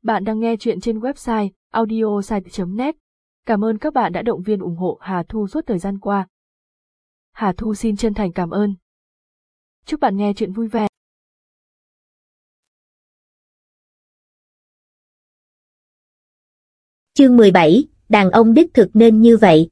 Bạn đang nghe chuyện trên website audiosite.net. Cảm ơn các bạn đã động viên ủng hộ Hà Thu suốt thời gian qua. Hà Thu xin chân thành cảm ơn. Chúc bạn nghe chuyện vui vẻ. Chương 17, đàn ông đích thực nên như vậy.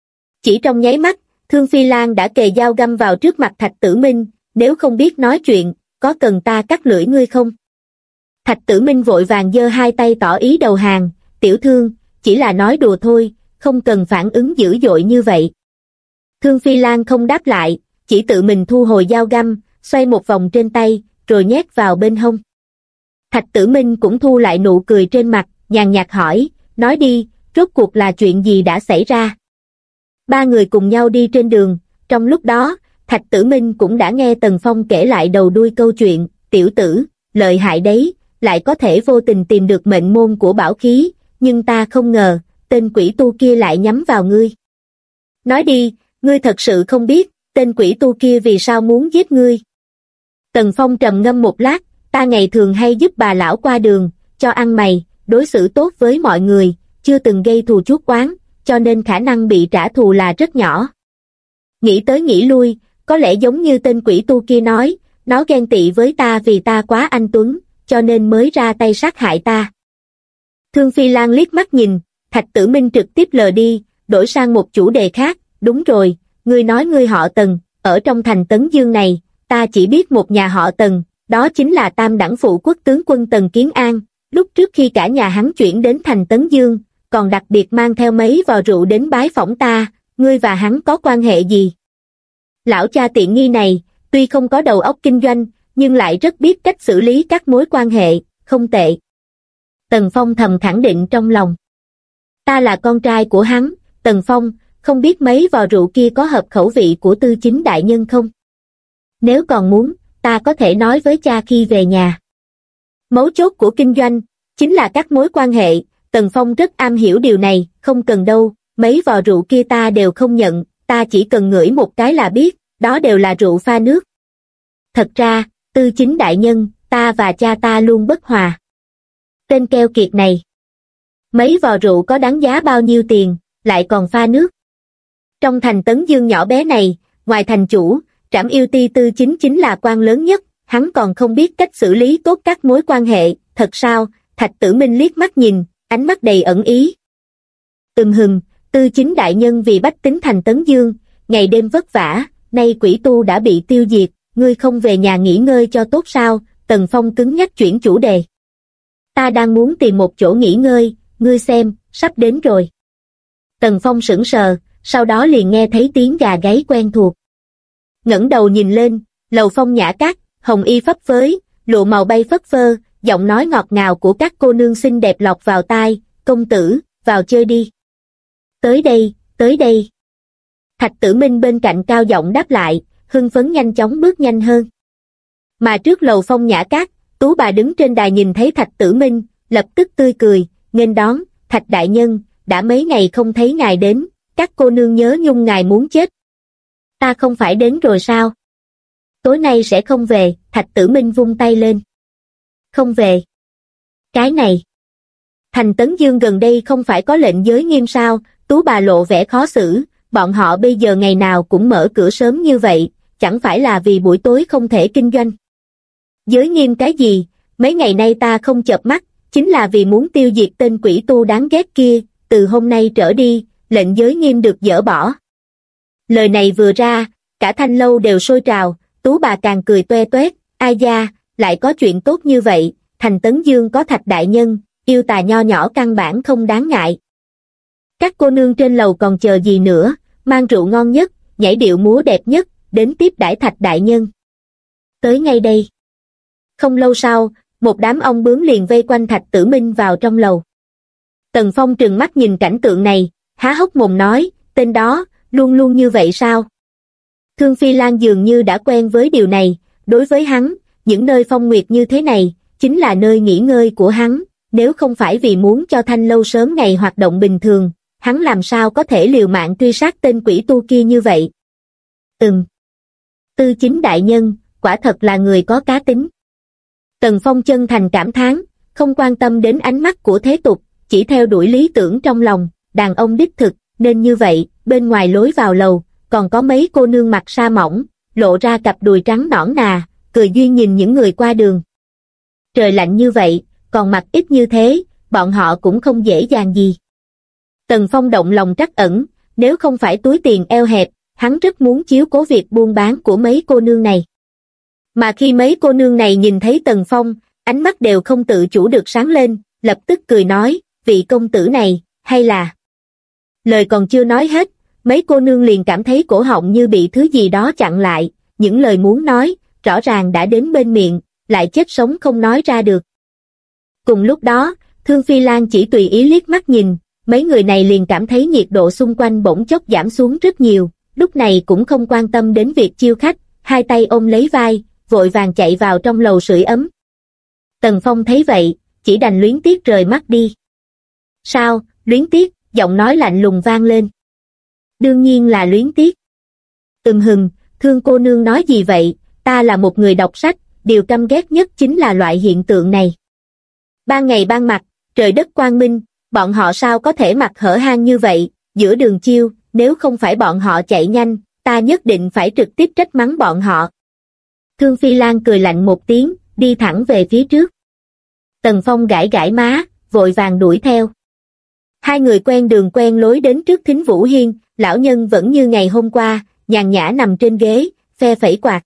Chỉ trong nháy mắt, Thương Phi Lan đã kề dao găm vào trước mặt Thạch Tử Minh, nếu không biết nói chuyện, có cần ta cắt lưỡi ngươi không? Thạch Tử Minh vội vàng giơ hai tay tỏ ý đầu hàng, tiểu thương, chỉ là nói đùa thôi, không cần phản ứng dữ dội như vậy. Thương Phi Lan không đáp lại, chỉ tự mình thu hồi dao găm, xoay một vòng trên tay, rồi nhét vào bên hông. Thạch Tử Minh cũng thu lại nụ cười trên mặt, nhàn nhạt hỏi, nói đi, rốt cuộc là chuyện gì đã xảy ra? Ba người cùng nhau đi trên đường, trong lúc đó, Thạch Tử Minh cũng đã nghe Tần Phong kể lại đầu đuôi câu chuyện, tiểu tử, lợi hại đấy, lại có thể vô tình tìm được mệnh môn của bảo khí, nhưng ta không ngờ, tên quỷ tu kia lại nhắm vào ngươi. Nói đi, ngươi thật sự không biết, tên quỷ tu kia vì sao muốn giết ngươi. Tần Phong trầm ngâm một lát, ta ngày thường hay giúp bà lão qua đường, cho ăn mày, đối xử tốt với mọi người, chưa từng gây thù chuốc oán, cho nên khả năng bị trả thù là rất nhỏ. Nghĩ tới nghĩ lui, có lẽ giống như tên quỷ tu kia nói, nó ghen tị với ta vì ta quá anh tuấn, cho nên mới ra tay sát hại ta. Thương Phi Lan liếc mắt nhìn, Thạch Tử Minh trực tiếp lờ đi, đổi sang một chủ đề khác, đúng rồi, ngươi nói ngươi họ Tần, ở trong thành Tấn Dương này, ta chỉ biết một nhà họ Tần, đó chính là Tam Đẳng Phụ Quốc tướng quân Tần Kiến An, lúc trước khi cả nhà hắn chuyển đến thành Tấn Dương, còn đặc biệt mang theo mấy vò rượu đến bái phỏng ta, ngươi và hắn có quan hệ gì? Lão cha tiện nghi này, tuy không có đầu óc kinh doanh, nhưng lại rất biết cách xử lý các mối quan hệ, không tệ. Tần Phong thầm khẳng định trong lòng. Ta là con trai của hắn, Tần Phong, không biết mấy vò rượu kia có hợp khẩu vị của Tư Chính đại nhân không? Nếu còn muốn, ta có thể nói với cha khi về nhà. Mấu chốt của kinh doanh, chính là các mối quan hệ, Tần Phong rất am hiểu điều này, không cần đâu, mấy vò rượu kia ta đều không nhận, ta chỉ cần ngửi một cái là biết, đó đều là rượu pha nước. Thật ra, Tư Chính đại nhân, ta và cha ta luôn bất hòa. Tên keo kiệt này. Mấy vò rượu có đáng giá bao nhiêu tiền, lại còn pha nước. Trong thành Tấn Dương nhỏ bé này, ngoài thành chủ, Trảm Yêu Ti Tư Chính chính là quan lớn nhất, hắn còn không biết cách xử lý tốt các mối quan hệ, thật sao? Thạch Tử Minh liếc mắt nhìn, ánh mắt đầy ẩn ý. Tư Chính đại nhân vì bách tính thành Tấn Dương, ngày đêm vất vả, nay quỷ tu đã bị tiêu diệt, ngươi không về nhà nghỉ ngơi cho tốt sao? Tần Phong cứng nhắc chuyển chủ đề. Ta đang muốn tìm một chỗ nghỉ ngơi, ngươi xem, sắp đến rồi. Tần Phong sững sờ, sau đó liền nghe thấy tiếng gà gáy quen thuộc. Ngẩng đầu nhìn lên, lầu phong nhã cát, hồng y phấp phới, lụa màu bay phất phơ, giọng nói ngọt ngào của các cô nương xinh đẹp lọt vào tai, công tử, vào chơi đi. Tới đây, tới đây. Thạch Tử Minh bên cạnh cao giọng đáp lại, hưng phấn nhanh chóng bước nhanh hơn. Mà trước lầu phong nhã cát, Tú bà đứng trên đài nhìn thấy Thạch Tử Minh, lập tức tươi cười, nghênh đón, Thạch đại nhân, đã mấy ngày không thấy ngài đến, các cô nương nhớ nhung ngài muốn chết. Ta không phải đến rồi sao? Tối nay sẽ không về, Thạch Tử Minh vung tay lên. Không về. Cái này. Thành Tấn Dương gần đây không phải có lệnh giới nghiêm sao? Tú bà lộ vẻ khó xử, bọn họ bây giờ ngày nào cũng mở cửa sớm như vậy, chẳng phải là vì buổi tối không thể kinh doanh. Giới nghiêm cái gì, mấy ngày nay ta không chợp mắt, chính là vì muốn tiêu diệt tên quỷ tu đáng ghét kia, từ hôm nay trở đi, lệnh giới nghiêm được dỡ bỏ. Lời này vừa ra, cả thanh lâu đều sôi trào, Tú bà càng cười toe toét, ai da, lại có chuyện tốt như vậy, thành Tấn Dương có Thạch đại nhân, yêu tà nho nhỏ căn bản không đáng ngại. Các cô nương trên lầu còn chờ gì nữa, mang rượu ngon nhất, nhảy điệu múa đẹp nhất, đến tiếp đãi Thạch đại nhân. Tới ngay đây. Không lâu sau, một đám ong bướm liền vây quanh Thạch Tử Minh vào trong lầu. Tần Phong trừng mắt nhìn cảnh tượng này, há hốc mồm nói, tên đó, luôn luôn như vậy sao? Thương Phi Lan dường như đã quen với điều này, đối với hắn, những nơi phong nguyệt như thế này, chính là nơi nghỉ ngơi của hắn, nếu không phải vì muốn cho thanh lâu sớm ngày hoạt động bình thường, hắn làm sao có thể liều mạng truy sát tên quỷ tu kia như vậy? Tư Chính đại nhân, quả thật là người có cá tính. Tần Phong chân thành cảm thán, không quan tâm đến ánh mắt của thế tục, chỉ theo đuổi lý tưởng trong lòng, đàn ông đích thực, nên như vậy. Bên ngoài lối vào lầu, còn có mấy cô nương mặc sa mỏng, lộ ra cặp đùi trắng nõn nà, cười duyên nhìn những người qua đường. Trời lạnh như vậy, còn mặc ít như thế, bọn họ cũng không dễ dàng gì. Tần Phong động lòng trắc ẩn, nếu không phải túi tiền eo hẹp, hắn rất muốn chiếu cố việc buôn bán của mấy cô nương này. Mà khi mấy cô nương này nhìn thấy Tần Phong, ánh mắt đều không tự chủ được sáng lên, lập tức cười nói, vị công tử này, hay là... Lời còn chưa nói hết, mấy cô nương liền cảm thấy cổ họng như bị thứ gì đó chặn lại, những lời muốn nói, rõ ràng đã đến bên miệng, lại chết sống không nói ra được. Cùng lúc đó, Thương Phi Lan chỉ tùy ý liếc mắt nhìn, mấy người này liền cảm thấy nhiệt độ xung quanh bỗng chốc giảm xuống rất nhiều, lúc này cũng không quan tâm đến việc chiêu khách, hai tay ôm lấy vai, vội vàng chạy vào trong lầu sưởi ấm. Tần Phong thấy vậy, chỉ đành luyến tiếc rời mắt đi. Sao, luyến tiếc? Giọng nói lạnh lùng vang lên. Đương nhiên là luyến tiếc. Hừng, Thương cô nương nói gì vậy, ta là một người đọc sách, điều căm ghét nhất chính là loại hiện tượng này. Ban ngày ban mặt, trời đất quang minh, bọn họ sao có thể mặc hở hang như vậy, giữa đường chiêu, nếu không phải bọn họ chạy nhanh, ta nhất định phải trực tiếp trách mắng bọn họ. Thương Phi Lan cười lạnh một tiếng, đi thẳng về phía trước. Tần Phong gãi gãi má, vội vàng đuổi theo. Hai người quen đường quen lối đến trước Thính Vũ Hiên, lão nhân vẫn như ngày hôm qua, nhàn nhã nằm trên ghế, phe phẩy quạt.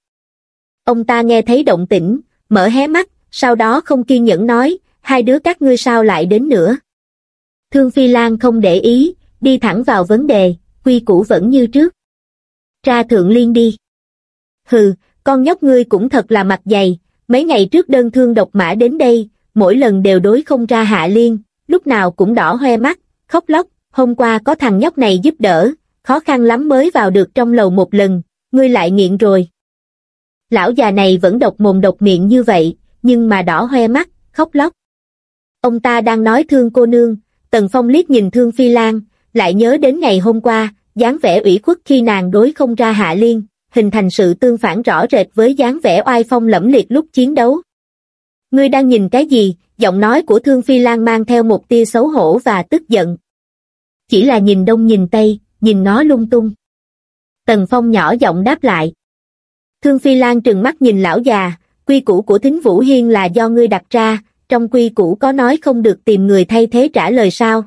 Ông ta nghe thấy động tĩnh, mở hé mắt, sau đó không kiên nhẫn nói, hai đứa các ngươi sao lại đến nữa. Thương Phi Lan không để ý, đi thẳng vào vấn đề, quy củ vẫn như trước. Ra Thượng Liên đi. Hừ, con nhóc ngươi cũng thật là mặt dày, mấy ngày trước đơn thương độc mã đến đây, mỗi lần đều đối không ra Hạ Liên, lúc nào cũng đỏ hoe mắt, khóc lóc, hôm qua có thằng nhóc này giúp đỡ, khó khăn lắm mới vào được trong lầu một lần, ngươi lại nghiện rồi. Lão già này vẫn độc mồm độc miệng như vậy, nhưng mà đỏ hoe mắt, khóc lóc. Ông ta đang nói Thương cô nương, Tần Phong liếc nhìn Thương Phi Lan, lại nhớ đến ngày hôm qua, dáng vẻ ủy khuất khi nàng đối không ra Hạ Liên, hình thành sự tương phản rõ rệt với dáng vẻ oai phong lẫm liệt lúc chiến đấu. Ngươi đang nhìn cái gì? Giọng nói của Thương Phi Lan mang theo một tia xấu hổ và tức giận. Chỉ là nhìn đông nhìn tây, nhìn nó lung tung. Tần Phong nhỏ giọng đáp lại. Thương Phi Lan trừng mắt nhìn lão già, quy củ của Thính Vũ Hiên là do ngươi đặt ra, trong quy củ có nói không được tìm người thay thế trả lời sao?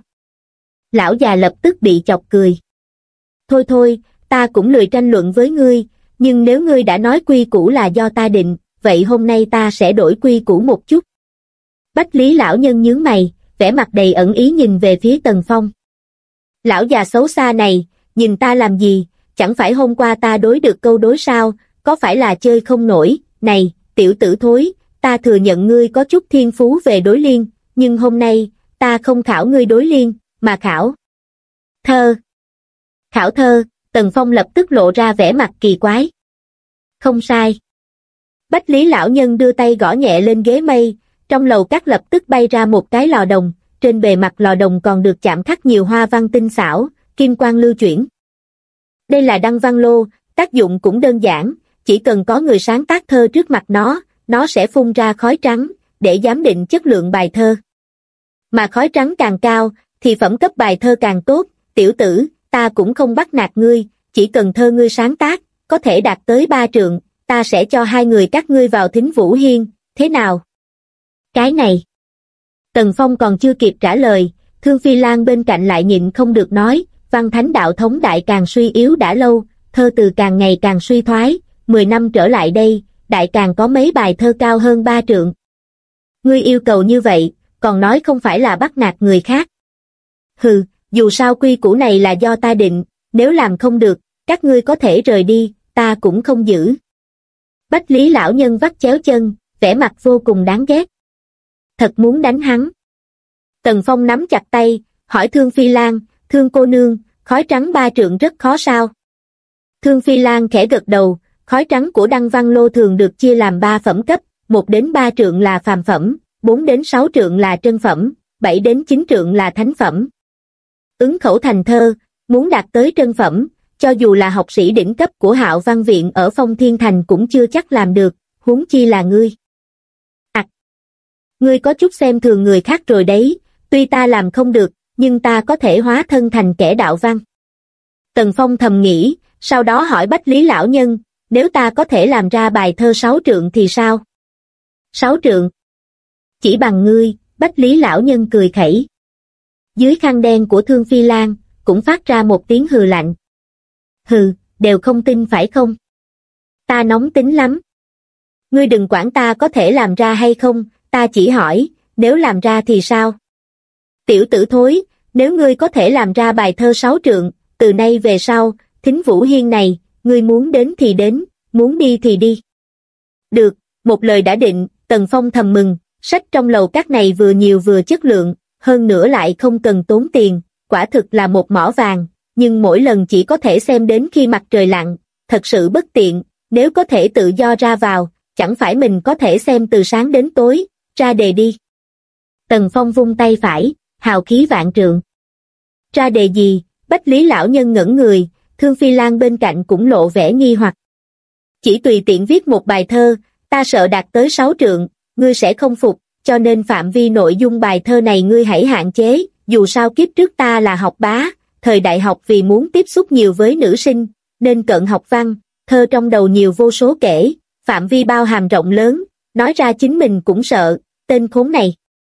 Lão già lập tức bị chọc cười. Thôi, ta cũng lười tranh luận với ngươi, nhưng nếu ngươi đã nói quy củ là do ta định, vậy hôm nay ta sẽ đổi quy củ một chút. Bách Lý lão nhân nhướng mày, vẻ mặt đầy ẩn ý nhìn về phía Tần Phong. Lão già xấu xa này, nhìn ta làm gì, chẳng phải hôm qua ta đối được câu đối sao, có phải là chơi không nổi, này, tiểu tử thối, ta thừa nhận ngươi có chút thiên phú về đối liên, nhưng hôm nay, ta không khảo ngươi đối liên, mà khảo thơ. Khảo thơ, Tần Phong lập tức lộ ra vẻ mặt kỳ quái. Không sai. Bách Lý lão nhân đưa tay gõ nhẹ lên ghế mây, trong lầu cát lập tức bay ra một cái lò đồng, trên bề mặt lò đồng còn được chạm khắc nhiều hoa văn tinh xảo, kim quang lưu chuyển. Đây là đăng văn lô, tác dụng cũng đơn giản, chỉ cần có người sáng tác thơ trước mặt nó sẽ phun ra khói trắng, để giám định chất lượng bài thơ. Mà khói trắng càng cao, thì phẩm cấp bài thơ càng tốt, tiểu tử, ta cũng không bắt nạt ngươi, chỉ cần thơ ngươi sáng tác, có thể đạt tới 3 trượng, ta sẽ cho hai người các ngươi vào Thính Vũ Hiên, thế nào? Cái này. Tần Phong còn chưa kịp trả lời, Thương Phi Lan bên cạnh lại nhịn không được nói, văn thánh đạo thống đại càng suy yếu đã lâu, thơ từ càng ngày càng suy thoái, 10 năm trở lại đây, đại càng có mấy bài thơ cao hơn 3 trượng. Ngươi yêu cầu như vậy, còn nói không phải là bắt nạt người khác. Hừ, dù sao quy củ này là do ta định, nếu làm không được, các ngươi có thể rời đi, ta cũng không giữ. Bách Lý lão nhân vắt chéo chân, vẻ mặt vô cùng đáng ghét. Thật muốn đánh hắn. Tần Phong nắm chặt tay, hỏi Thương Phi Lan, Thương cô nương, khói trắng 3 trượng rất khó sao? Thương Phi Lan khẽ gật đầu, khói trắng của đăng văn lô thường được chia làm 3 phẩm cấp, 1 đến 3 trượng là phàm phẩm, 4 đến 6 trượng là trân phẩm, 7 đến 9 trượng là thánh phẩm. Ứng khẩu thành thơ, muốn đạt tới trân phẩm, cho dù là học sĩ đỉnh cấp của Hạo Văn Viện ở Phong Thiên Thành cũng chưa chắc làm được, huống chi là ngươi. ngươi có chút xem thường người khác rồi đấy, tuy ta làm không được, nhưng ta có thể hóa thân thành kẻ đạo văn. Tần Phong thầm nghĩ, sau đó hỏi Bách Lý lão nhân, nếu ta có thể làm ra bài thơ 6 trượng thì sao? 6 trượng? Chỉ bằng ngươi, Bách Lý lão nhân cười khẩy. Dưới khăn đen của Thương Phi Lan, cũng phát ra một tiếng hừ lạnh. Hừ, đều không tin phải không? Ta nóng tính lắm. Ngươi đừng quản ta có thể làm ra hay không, ta chỉ hỏi, nếu làm ra thì sao? Tiểu tử thối, nếu ngươi có thể làm ra bài thơ 6 trượng, từ nay về sau, Thính Vũ Hiên này, ngươi muốn đến thì đến, muốn đi thì đi. Được, một lời đã định, Tần Phong thầm mừng, sách trong lầu các này vừa nhiều vừa chất lượng, hơn nữa lại không cần tốn tiền, quả thực là một mỏ vàng, nhưng mỗi lần chỉ có thể xem đến khi mặt trời lặn, thật sự bất tiện, nếu có thể tự do ra vào, chẳng phải mình có thể xem từ sáng đến tối, ra đề đi. Tần Phong vung tay phải, hào khí vạn trượng. Ra đề gì? Bách Lý lão nhân ngẩn người, Thương Phi Lan bên cạnh cũng lộ vẻ nghi hoặc. Chỉ tùy tiện viết một bài thơ, ta sợ đạt tới 6 trượng, ngươi sẽ không phục, cho nên phạm vi nội dung bài thơ này ngươi hãy hạn chế, dù sao kiếp trước ta là học bá, thời đại học vì muốn tiếp xúc nhiều với nữ sinh, nên cận học văn, thơ trong đầu nhiều vô số kể, phạm vi bao hàm rộng lớn, nói ra chính mình cũng sợ, tên khốn này.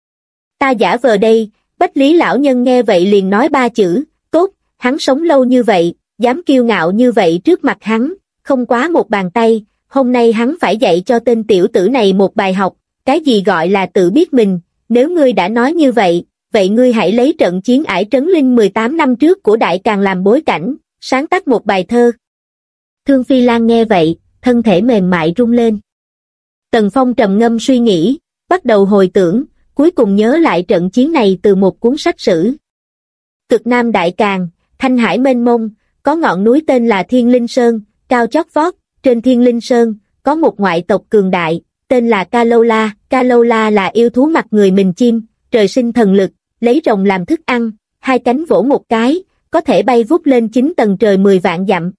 Ta giả vờ đây, Bách Lý lão nhân nghe vậy liền nói 3 chữ, tốt, hắn sống lâu như vậy, dám kiêu ngạo như vậy trước mặt hắn, không quá một bàn tay, hôm nay hắn phải dạy cho tên tiểu tử này một bài học, cái gì gọi là tự biết mình, nếu ngươi đã nói như vậy, vậy ngươi hãy lấy trận chiến Ải Trấn Linh 18 năm trước của Đại Càn làm bối cảnh, sáng tác một bài thơ. Thương Phi Lan nghe vậy, thân thể mềm mại rung lên. Tần Phong trầm ngâm suy nghĩ, bắt đầu hồi tưởng, cuối cùng nhớ lại trận chiến này từ một cuốn sách sử. Cực Nam Đại Càn, Thanh Hải mênh mông, có ngọn núi tên là Thiên Linh Sơn, cao chót vót, trên Thiên Linh Sơn, có một ngoại tộc cường đại, tên là Kalola. Kalola là yêu thú mặt người mình chim, trời sinh thần lực, lấy rồng làm thức ăn, 2 cánh vỗ một cái, có thể bay vút lên 9 tầng trời 10 vạn dặm.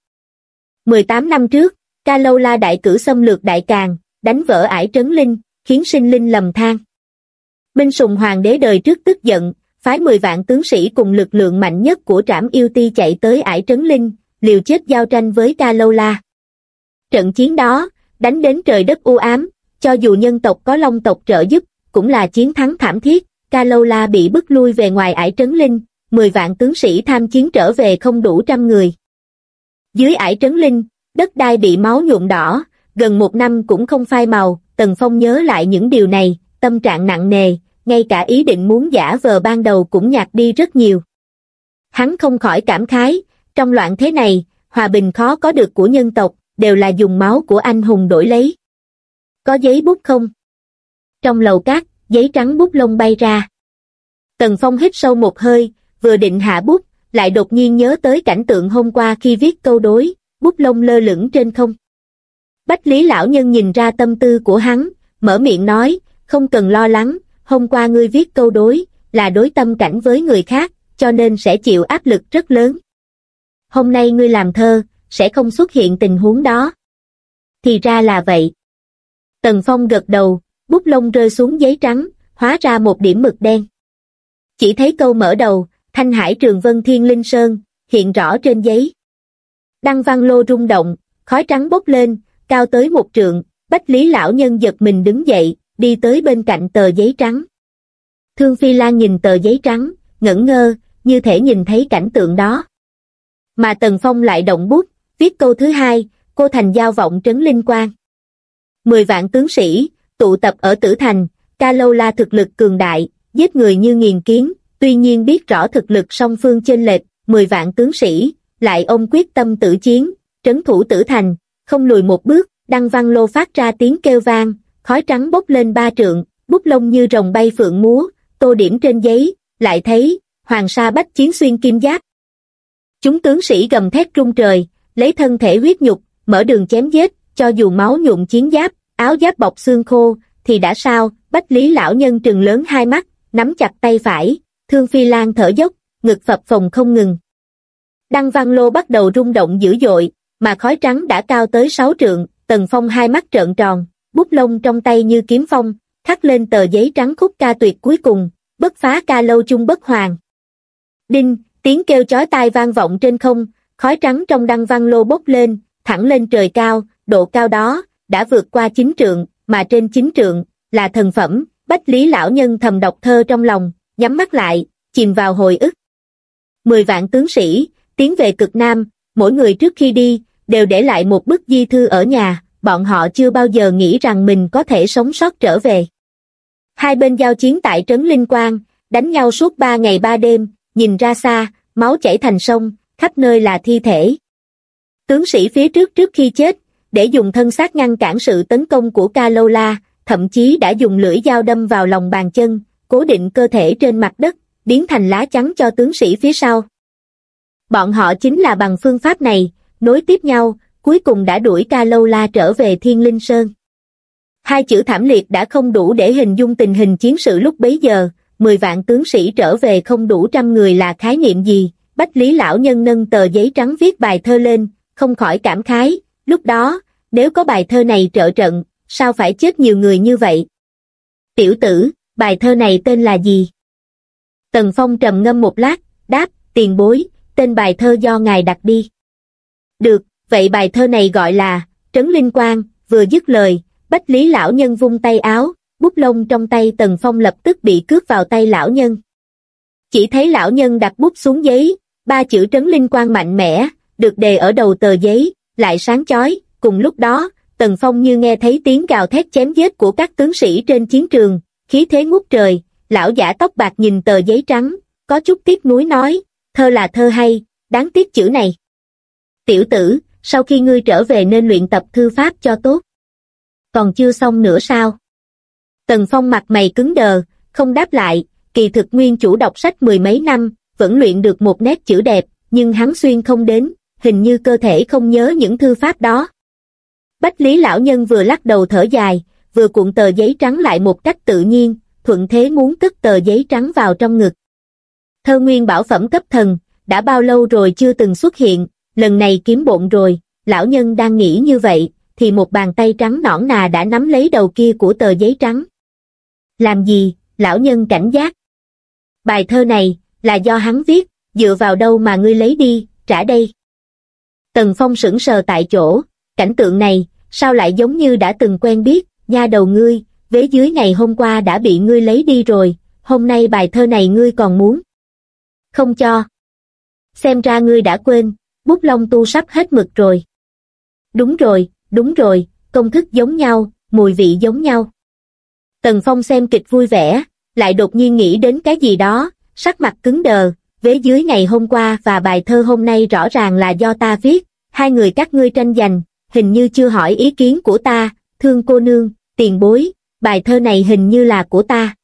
18 năm trước, Kalola đại cử xâm lược Đại Càn, đánh vỡ Ải Trấn Linh, khiến sinh linh lầm than. Minh Sùng Hoàng đế đời trước tức giận, phái 10 vạn tướng sĩ cùng lực lượng mạnh nhất của Trảm Yêu Ti chạy tới Ải Trấn Linh, liều chết giao tranh với Kalola. Trận chiến đó, đánh đến trời đất u ám, cho dù nhân tộc có Long tộc trợ giúp, cũng là chiến thắng thảm thiết, Kalola bị bức lui về ngoài Ải Trấn Linh, 10 vạn tướng sĩ tham chiến trở về không đủ 100 người. Dưới Ải Trấn Linh, đất đai bị máu nhuộm đỏ, gần 1 năm cũng không phai màu, Tần Phong nhớ lại những điều này, tâm trạng nặng nề, ngay cả ý định muốn giả vờ ban đầu cũng nhạt đi rất nhiều. Hắn không khỏi cảm khái, trong loạn thế này, hòa bình khó có được của nhân tộc, đều là dùng máu của anh hùng đổi lấy. Có giấy bút không? Trong lầu cát, giấy trắng bút lông bay ra. Tần Phong hít sâu một hơi, vừa định hạ bút, lại đột nhiên nhớ tới cảnh tượng hôm qua khi viết câu đối, bút lông lơ lửng trên không. Bách Lý lão nhân nhìn ra tâm tư của hắn, mở miệng nói, không cần lo lắng, hôm qua ngươi viết câu đối, là đối tâm cảnh với người khác, cho nên sẽ chịu áp lực rất lớn. Hôm nay ngươi làm thơ, sẽ không xuất hiện tình huống đó. Thì ra là vậy. Tần Phong gật đầu, bút lông rơi xuống giấy trắng, hóa ra một điểm mực đen. Chỉ thấy câu mở đầu, Thanh Hải Trường Vân Thiên Linh Sơn, hiện rõ trên giấy. Đăng văn lô rung động, khói trắng bốc lên, cao tới 1 trượng, Bách Lý lão nhân giật mình đứng dậy, đi tới bên cạnh tờ giấy trắng. Thương Phi Lan nhìn tờ giấy trắng, ngẩn ngơ, như thể nhìn thấy cảnh tượng đó. Mà Tần Phong lại động bút, viết câu thứ 2, cô thành giao vọng trấn linh quang. 10 vạn tướng sĩ, tụ tập ở Tử Thành, Kalola thực lực cường đại, giết người như nghiền kiến, tuy nhiên biết rõ thực lực song phương chênh lệch, 10 vạn tướng sĩ, lại ôm quyết tâm tử chiến, trấn thủ Tử Thành, không lùi một bước, đăng văn lô phát ra tiếng kêu vang, khói trắng bốc lên 3 trượng, bút lông như rồng bay phượng múa, tô điểm trên giấy, lại thấy, hoàng sa bách chiến xuyên kim giáp. Chúng tướng sĩ gầm thét rung trời, lấy thân thể huyết nhục, mở đường chém giết, cho dù máu nhuộm chiến giáp, áo giáp bọc xương khô, thì đã sao? Bách Lý lão nhân trừng lớn hai mắt, nắm chặt tay phải, Thương Phi Lan thở dốc, ngực phập phồng không ngừng. Đăng văn lô bắt đầu rung động dữ dội, mà khói trắng đã cao tới 6 trượng, Tần Phong hai mắt trợn tròn, bút lông trong tay như kiếm phong, khắc lên tờ giấy trắng khúc ca tuyệt cuối cùng, bất phá ca lâu chung bất hoàng. Đinh, tiếng kêu chói tai vang vọng trên không, khói trắng trong đăng văn lô bốc lên, thẳng lên trời cao, độ cao đó đã vượt qua 9 trượng, mà trên 9 trượng là thần phẩm. Bách Lý lão nhân thầm đọc thơ trong lòng, nhắm mắt lại, chìm vào hồi ức. 10 vạn tướng sĩ tiến về cực Nam, mỗi người trước khi đi đều để lại một bức di thư ở nhà, bọn họ chưa bao giờ nghĩ rằng mình có thể sống sót trở về. Hai bên giao chiến tại trấn Linh Quang, đánh nhau suốt 3 ngày 3 đêm, nhìn ra xa, máu chảy thành sông, khắp nơi là thi thể. Tướng sĩ phía trước khi chết, để dùng thân xác ngăn cản sự tấn công của Ca Lâu La, thậm chí đã dùng lưỡi dao đâm vào lòng bàn chân, cố định cơ thể trên mặt đất, biến thành lá chắn cho tướng sĩ phía sau. Bọn họ chính là bằng phương pháp này, nối tiếp nhau, cuối cùng đã đuổi Ca Lâu La trở về Thiên Linh Sơn. Hai chữ thảm liệt đã không đủ để hình dung tình hình chiến sự lúc bấy giờ, 10 vạn tướng sĩ trở về không đủ 100 người là khái niệm gì. Bách Lý lão nhân nâng tờ giấy trắng viết bài thơ lên, không khỏi cảm khái, lúc đó, nếu có bài thơ này trợ trận, sao phải chết nhiều người như vậy? Tiểu tử, bài thơ này tên là gì? Tần Phong trầm ngâm một lát, đáp, tiền bối, tên bài thơ do ngài đặt đi. Được, vậy bài thơ này gọi là Trấn Linh Quang. Vừa dứt lời, Bách Lý lão nhân vung tay áo, bút lông trong tay Tần Phong lập tức bị cướp vào tay lão nhân. Chỉ thấy lão nhân đặt bút xuống giấy, 3 chữ Trấn Linh Quang mạnh mẽ, được đề ở đầu tờ giấy, lại sáng chói. Cùng lúc đó, Tần Phong như nghe thấy tiếng gào thét chém giết của các tướng sĩ trên chiến trường, khí thế ngút trời. Lão giả tóc bạc nhìn tờ giấy trắng, có chút tiếc nuối nói, thơ là thơ hay, đáng tiếc chữ này. Tiểu tử, sau khi ngươi trở về nên luyện tập thư pháp cho tốt. Còn chưa xong nữa sao? Tần Phong mặt mày cứng đờ, không đáp lại, kỳ thực nguyên chủ đọc sách 10 mấy năm, vẫn luyện được một nét chữ đẹp, nhưng hắn xuyên không đến, hình như cơ thể không nhớ những thư pháp đó. Bách Lý lão nhân vừa lắc đầu thở dài, vừa cuộn tờ giấy trắng lại một cách tự nhiên, thuận thế muốn cất tờ giấy trắng vào trong ngực. Thơ nguyên bảo phẩm cấp thần, đã bao lâu rồi chưa từng xuất hiện, lần này kiếm bộn rồi. Lão nhân đang nghĩ như vậy, thì một bàn tay trắng nõn nà đã nắm lấy đầu kia của tờ giấy trắng. Làm gì? Lão nhân cảnh giác. Bài thơ này, là do hắn viết, dựa vào đâu mà ngươi lấy đi, trả đây. Tần Phong sững sờ tại chỗ, cảnh tượng này, sao lại giống như đã từng quen biết, nha đầu ngươi, vế dưới ngày hôm qua đã bị ngươi lấy đi rồi, hôm nay bài thơ này ngươi còn muốn không cho. Xem ra ngươi đã quên, bút lông tu sắp hết mực rồi. Đúng rồi, công thức giống nhau, mùi vị giống nhau. Tần Phong xem kịch vui vẻ, lại đột nhiên nghĩ đến cái gì đó, sắc mặt cứng đờ, vế dưới ngày hôm qua và bài thơ hôm nay rõ ràng là do ta viết, hai người các ngươi tranh giành, hình như chưa hỏi ý kiến của ta, Thương cô nương, tiền bối, bài thơ này hình như là của ta.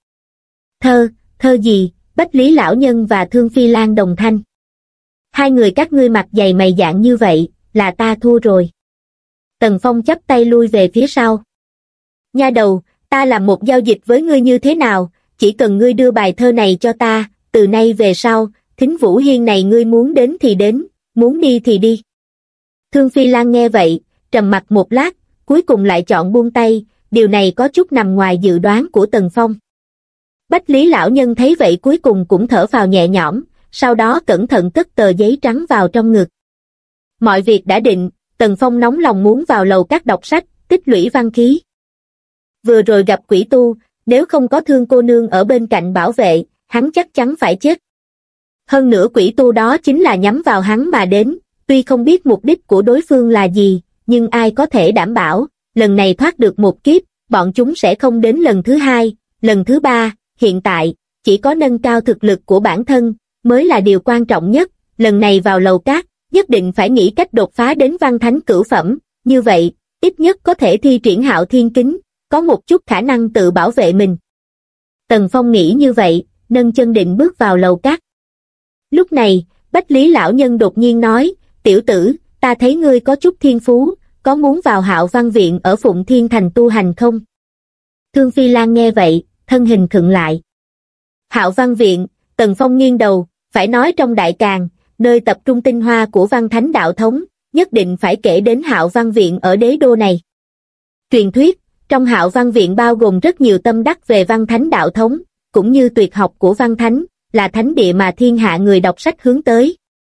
Thơ gì? Bách Lý lão nhân và Thương Phi Lan đồng thanh. Hai người các ngươi mặt dày mày dạn như vậy, là ta thua rồi. Tần Phong chắp tay lui về phía sau. Nha đầu, ta làm một giao dịch với ngươi như thế nào, chỉ cần ngươi đưa bài thơ này cho ta, từ nay về sau, Thính Vũ Hiên này ngươi muốn đến thì đến, muốn đi thì đi. Thương Phi Lan nghe vậy, trầm mặc một lát, cuối cùng lại chọn buông tay, điều này có chút nằm ngoài dự đoán của Tần Phong. Bách Lý lão nhân thấy vậy cuối cùng cũng thở phào nhẹ nhõm, sau đó cẩn thận cất tờ giấy trắng vào trong ngực. Mọi việc đã định, Tần Phong nóng lòng muốn vào lầu các đọc sách, tích lũy văn khí. Vừa rồi gặp quỷ tu, nếu không có Thương cô nương ở bên cạnh bảo vệ, hắn chắc chắn phải chết. Hơn nữa quỷ tu đó chính là nhắm vào hắn mà đến, tuy không biết mục đích của đối phương là gì, nhưng ai có thể đảm bảo, lần này thoát được một kiếp, bọn chúng sẽ không đến lần thứ hai, lần thứ ba. Hiện tại, chỉ có nâng cao thực lực của bản thân, mới là điều quan trọng nhất. Lần này vào lầu cát, nhất định phải nghĩ cách đột phá đến văn thánh cửu phẩm, như vậy, ít nhất có thể thi triển Hạo Thiên Kính, có một chút khả năng tự bảo vệ mình. Tần Phong nghĩ như vậy, nâng chân định bước vào lầu cát. Lúc này, Bách Lý lão nhân đột nhiên nói, tiểu tử, ta thấy ngươi có chút thiên phú, có muốn vào Hạo Văn Viện ở Phụng Thiên Thành tu hành không? Thương Phi Lan nghe vậy, thân hình khựng lại. Hạo Văn Viện, Tần Phong nghiêng đầu, phải nói trong Đại Càn, nơi tập trung tinh hoa của văn thánh đạo thống, nhất định phải kể đến Hạo Văn Viện ở đế đô này. Truyền thuyết, Trong Hạo Văn Viện bao gồm rất nhiều tâm đắc về văn thánh đạo thống, cũng như tuyệt học của văn thánh, là thánh địa mà thiên hạ người đọc sách hướng tới.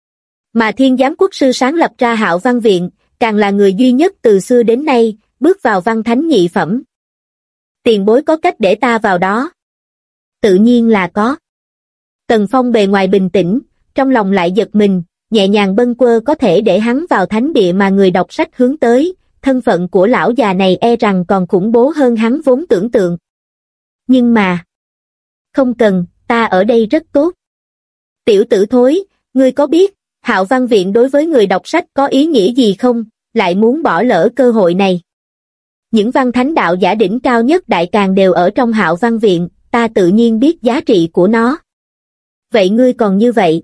Mà Thiên Giám Quốc sư sáng lập ra Hạo Văn Viện, càng là người duy nhất từ xưa đến nay, bước vào văn thánh nhị phẩm. Tiền bối có cách để ta vào đó? Tự nhiên là có. Tần Phong bề ngoài bình tĩnh, trong lòng lại giật mình, nhẹ nhàng bâng quơ có thể để hắn vào thánh địa mà người đọc sách hướng tới, thân phận của lão già này e rằng còn khủng bố hơn hắn vốn tưởng tượng. Nhưng mà... Không cần, ta ở đây rất tốt. Tiểu tử thối, ngươi có biết, Hạo Văn Viện đối với người đọc sách có ý nghĩa gì không, lại muốn bỏ lỡ cơ hội này. Những văn thánh đạo giả đỉnh cao nhất đại càn đều ở trong Hạo Văn Viện, ta tự nhiên biết giá trị của nó. Vậy ngươi còn như vậy?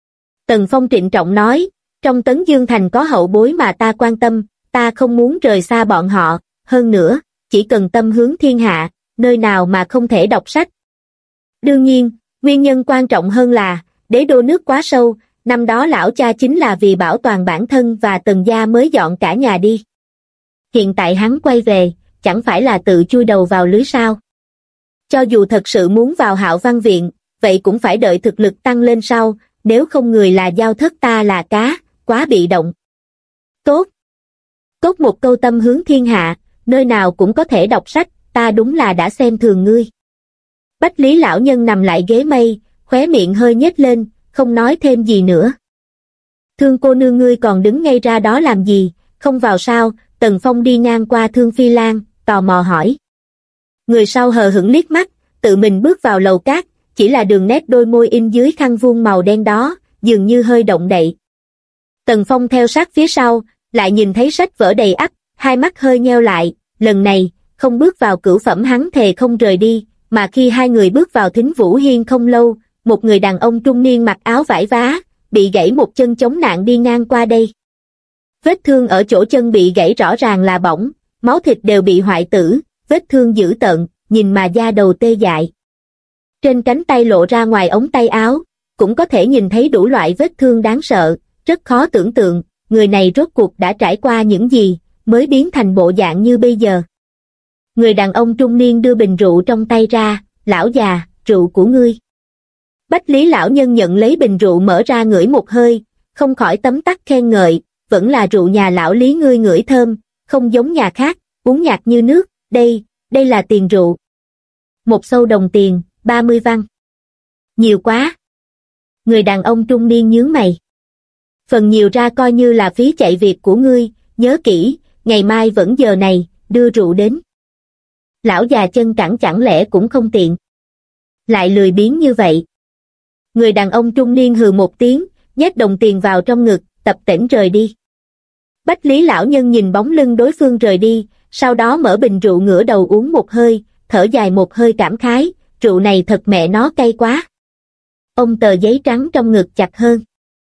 Tần Phong trịnh trọng nói, trong Tấn Dương Thành có hậu bối mà ta quan tâm, ta không muốn rời xa bọn họ, hơn nữa, chỉ cần tâm hướng thiên hạ, nơi nào mà không thể đọc sách. Đương nhiên, nguyên nhân quan trọng hơn là, đế đô nước quá sâu, năm đó lão cha chính là vì bảo toàn bản thân và Tần gia mới dọn cả nhà đi. Hiện tại hắn quay về, chẳng phải là tự chui đầu vào lưới sao? Cho dù thật sự muốn vào Hạo Văn Viện, vậy cũng phải đợi thực lực tăng lên sau, nếu không người là dao thớt ta là cá, quá bị động. Tốt. Tốt một câu tâm hướng thiên hạ, nơi nào cũng có thể đọc sách, ta đúng là đã xem thường ngươi. Bách Lý lão nhân nằm lại ghế mây, khóe miệng hơi nhếch lên, không nói thêm gì nữa. Thương cô nương ngươi còn đứng ngay ra đó làm gì, không vào sao? Tần Phong đi ngang qua Thương Phi Lan, tò mò hỏi. Người sau hờ hững liếc mắt, tự mình bước vào lầu cát, chỉ là đường nét đôi môi in dưới khăn vuông màu đen đó, dường như hơi động đậy. Tần Phong theo sát phía sau, lại nhìn thấy sách vở đầy ắp, hai mắt hơi nheo lại, lần này, không bước vào cửu phẩm hắn thề không rời đi, mà khi hai người bước vào Thính Vũ Hiên không lâu, một người đàn ông trung niên mặc áo vải vá, bị gãy một chân chống nạn đi ngang qua đây. Vết thương ở chỗ chân bị gãy rõ ràng là bỏng, máu thịt đều bị hoại tử, vết thương dữ tợn, nhìn mà da đầu tê dại. Trên cánh tay lộ ra ngoài ống tay áo, cũng có thể nhìn thấy đủ loại vết thương đáng sợ, rất khó tưởng tượng, người này rốt cuộc đã trải qua những gì, mới biến thành bộ dạng như bây giờ. Người đàn ông trung niên đưa bình rượu trong tay ra, lão già, rượu của ngươi. Bách Lý lão nhân nhận lấy bình rượu mở ra ngửi một hơi, không khỏi tấm tắc khen ngợi, vẫn là rượu nhà lão Lý ngươi ngửi thơm, không giống nhà khác, uống nhạt như nước, đây là tiền rượu. Một xâu đồng tiền, 30 văn. Nhiều quá. Người đàn ông trung niên nhướng mày. Phần nhiều ra coi như là phí chạy việc của ngươi, nhớ kỹ, ngày mai vẫn giờ này, đưa rượu đến. Lão già chân cẳng chẳng lẽ cũng không tiện. Lại lười biếng như vậy. Người đàn ông trung niên hừ một tiếng, nhét đồng tiền vào trong ngực, tập tễnh rời đi. Bách Lý lão nhân nhìn bóng lưng đối phương rời đi, sau đó mở bình rượu ngửa đầu uống một hơi, thở dài một hơi cảm khái, rượu này thật mẹ nó cay quá. Ông tờ giấy trắng trong ngực chặt hơn.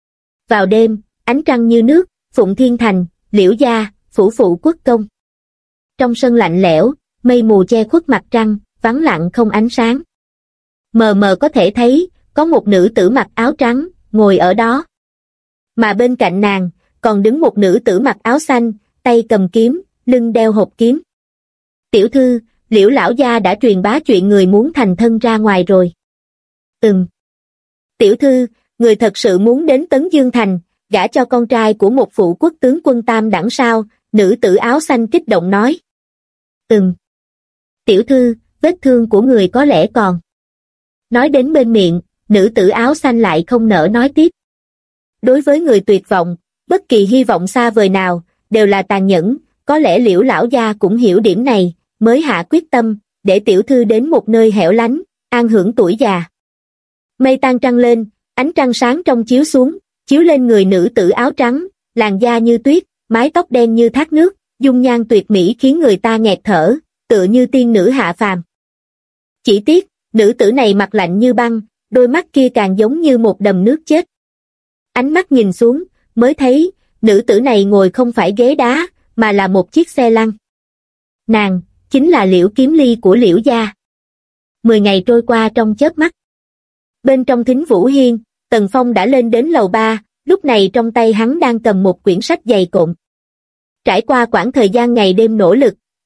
Vào đêm, ánh trăng như nước, Phụng Thiên Thành, Liễu Gia, Phủ Phụ Quốc Công. Trong sân lạnh lẽo, mây mù che khuất mặt trăng, vắng lặng không ánh sáng. Mờ mờ có thể thấy, có một nữ tử mặc áo trắng, ngồi ở đó. Mà bên cạnh nàng, còn đứng một nữ tử mặc áo xanh, tay cầm kiếm, lưng đeo hộp kiếm. Tiểu thư, Liễu lão gia đã truyền bá chuyện người muốn thành thân ra ngoài rồi. Tiểu thư, người thật sự muốn đến Tấn Dương Thành, gả cho con trai của một phụ quốc tướng quân tam đẳng sao? Nữ tử áo xanh kích động nói. Tiểu thư, vết thương của người có lẽ còn. Nói đến bên miệng, nữ tử áo xanh lại không nỡ nói tiếp. Đối với người tuyệt vọng, bất kỳ hy vọng xa vời nào, đều là tàn nhẫn, có lẽ Liễu lão gia cũng hiểu điểm này, mới hạ quyết tâm, để tiểu thư đến một nơi hẻo lánh, an hưởng tuổi già. Mây tan trăng lên, ánh trăng sáng trong chiếu xuống, chiếu lên người nữ tử áo trắng, làn da như tuyết, mái tóc đen như thác nước, dung nhan tuyệt mỹ khiến người ta nghẹt thở, tựa như tiên nữ hạ phàm. Chỉ tiếc, nữ tử này mặt lạnh như băng, đôi mắt kia càng giống như một đầm nước chết. Ánh mắt nhìn xuống, mới thấy, nữ tử này ngồi không phải ghế đá, mà là một chiếc xe lăn. Nàng, chính là Liễu Kiếm Ly của Liễu gia. 10 ngày trôi qua trong chớp mắt. Bên trong Thính Vũ Hiên, Tần Phong đã lên đến lầu 3, lúc này trong tay hắn đang cầm một quyển sách dày cộm. Trải qua quãng thời gian ngày đêm nỗ lực,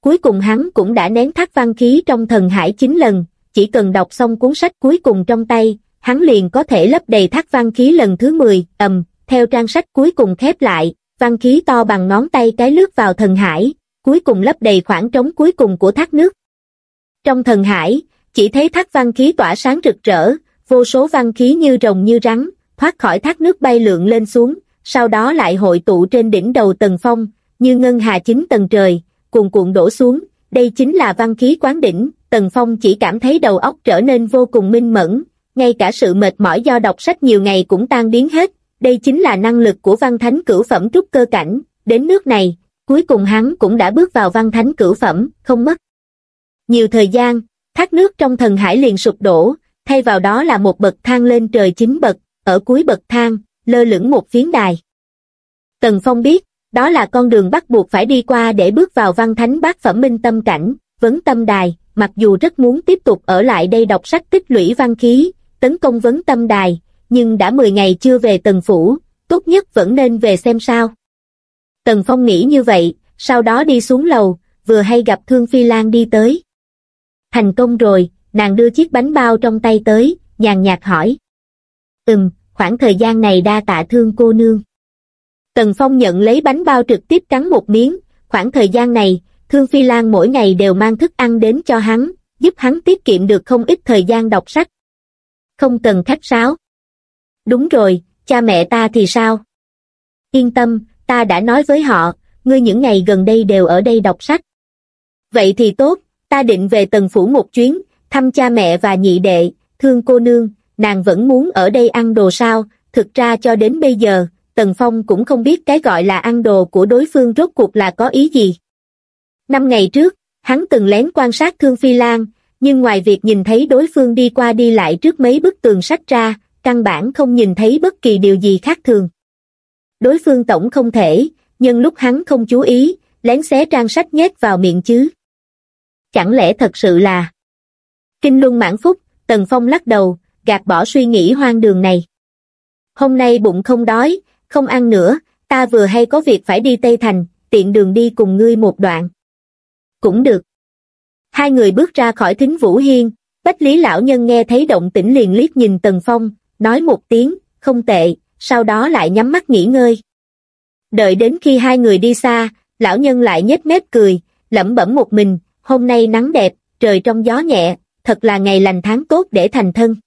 cuối cùng hắn cũng đã nén thác văn khí trong thần hải 9 lần, chỉ cần đọc xong cuốn sách cuối cùng trong tay, hắn liền có thể lấp đầy thác văn khí lần thứ 10, theo trang sách cuối cùng khép lại, văn khí to bằng ngón tay cái lướt vào thần hải, cuối cùng lấp đầy khoảng trống cuối cùng của thác nước. Trong thần hải, chỉ thấy thác văn khí tỏa sáng rực rỡ, vô số văn khí như rồng như rắn, thoát khỏi thác nước bay lượn lên xuống, sau đó lại hội tụ trên đỉnh đầu Tần Phong, như ngân hà 9 tầng trời, cuồn cuộn đổ xuống, đây chính là văn khí quán đỉnh. Tần Phong chỉ cảm thấy đầu óc trở nên vô cùng minh mẫn, ngay cả sự mệt mỏi do đọc sách nhiều ngày cũng tan biến hết, đây chính là năng lực của văn thánh cửu phẩm trúc cơ cảnh, đến nước này, cuối cùng hắn cũng đã bước vào văn thánh cửu phẩm, không mất nhiều thời gian, thác nước trong thần hải liền sụp đổ, thay vào đó là một bậc thang lên trời 9 bậc, ở cuối bậc thang, lơ lửng một phiến đài. Tần Phong biết, đó là con đường bắt buộc phải đi qua để bước vào văn thánh bát phẩm minh tâm cảnh, vấn tâm đài, mặc dù rất muốn tiếp tục ở lại đây đọc sách tích lũy văn khí, tấn công vấn tâm đài, nhưng đã 10 ngày chưa về Tần phủ, tốt nhất vẫn nên về xem sao. Tần Phong nghĩ như vậy, sau đó đi xuống lầu, vừa hay gặp Thương Phi Lan đi tới. Thành công rồi, nàng đưa chiếc bánh bao trong tay tới, nhàn nhạt hỏi. Khoảng thời gian này đa tạ Thương cô nương. Tần Phong nhận lấy bánh bao trực tiếp cắn một miếng, khoảng thời gian này, Thương Phi Lan mỗi ngày đều mang thức ăn đến cho hắn, giúp hắn tiết kiệm được không ít thời gian đọc sách. Không cần khách sáo. Đúng rồi, cha mẹ ta thì sao? Yên tâm, ta đã nói với họ, ngươi những ngày gần đây đều ở đây đọc sách. Vậy thì tốt, ta định về Tần phủ một chuyến, thăm cha mẹ và nhị đệ. Thương cô nương, nàng vẫn muốn ở đây ăn đồ sao? Thực ra cho đến bây giờ, Tần Phong cũng không biết cái gọi là ăn đồ của đối phương rốt cuộc là có ý gì. 5 ngày trước, hắn từng lén quan sát Thương Phi Lan, nhưng ngoài việc nhìn thấy đối phương đi qua đi lại trước mấy bức tường sách ra, căn bản không nhìn thấy bất kỳ điều gì khác thường. Đối phương tổng không thể, nhưng lúc hắn không chú ý, lén xé trang sách nhét vào miệng chứ. Chẳng lẽ thật sự là Kinh Luân Mãn Phúc? Tần Phong lắc đầu, gạt bỏ suy nghĩ hoang đường này. Hôm nay bụng không đói, không ăn nữa, ta vừa hay có việc phải đi Tây Thành, tiện đường đi cùng ngươi một đoạn. Cũng được. Hai người bước ra khỏi Thính Vũ Hiên, Bách Lý lão nhân nghe thấy động tĩnh liền liếc nhìn Tần Phong, nói một tiếng, không tệ, sau đó lại nhắm mắt nghỉ ngơi. Đợi đến khi hai người đi xa, lão nhân lại nhếch mép cười, lẩm bẩm một mình, hôm nay nắng đẹp, trời trong gió nhẹ, thật là ngày lành tháng tốt để thành thân.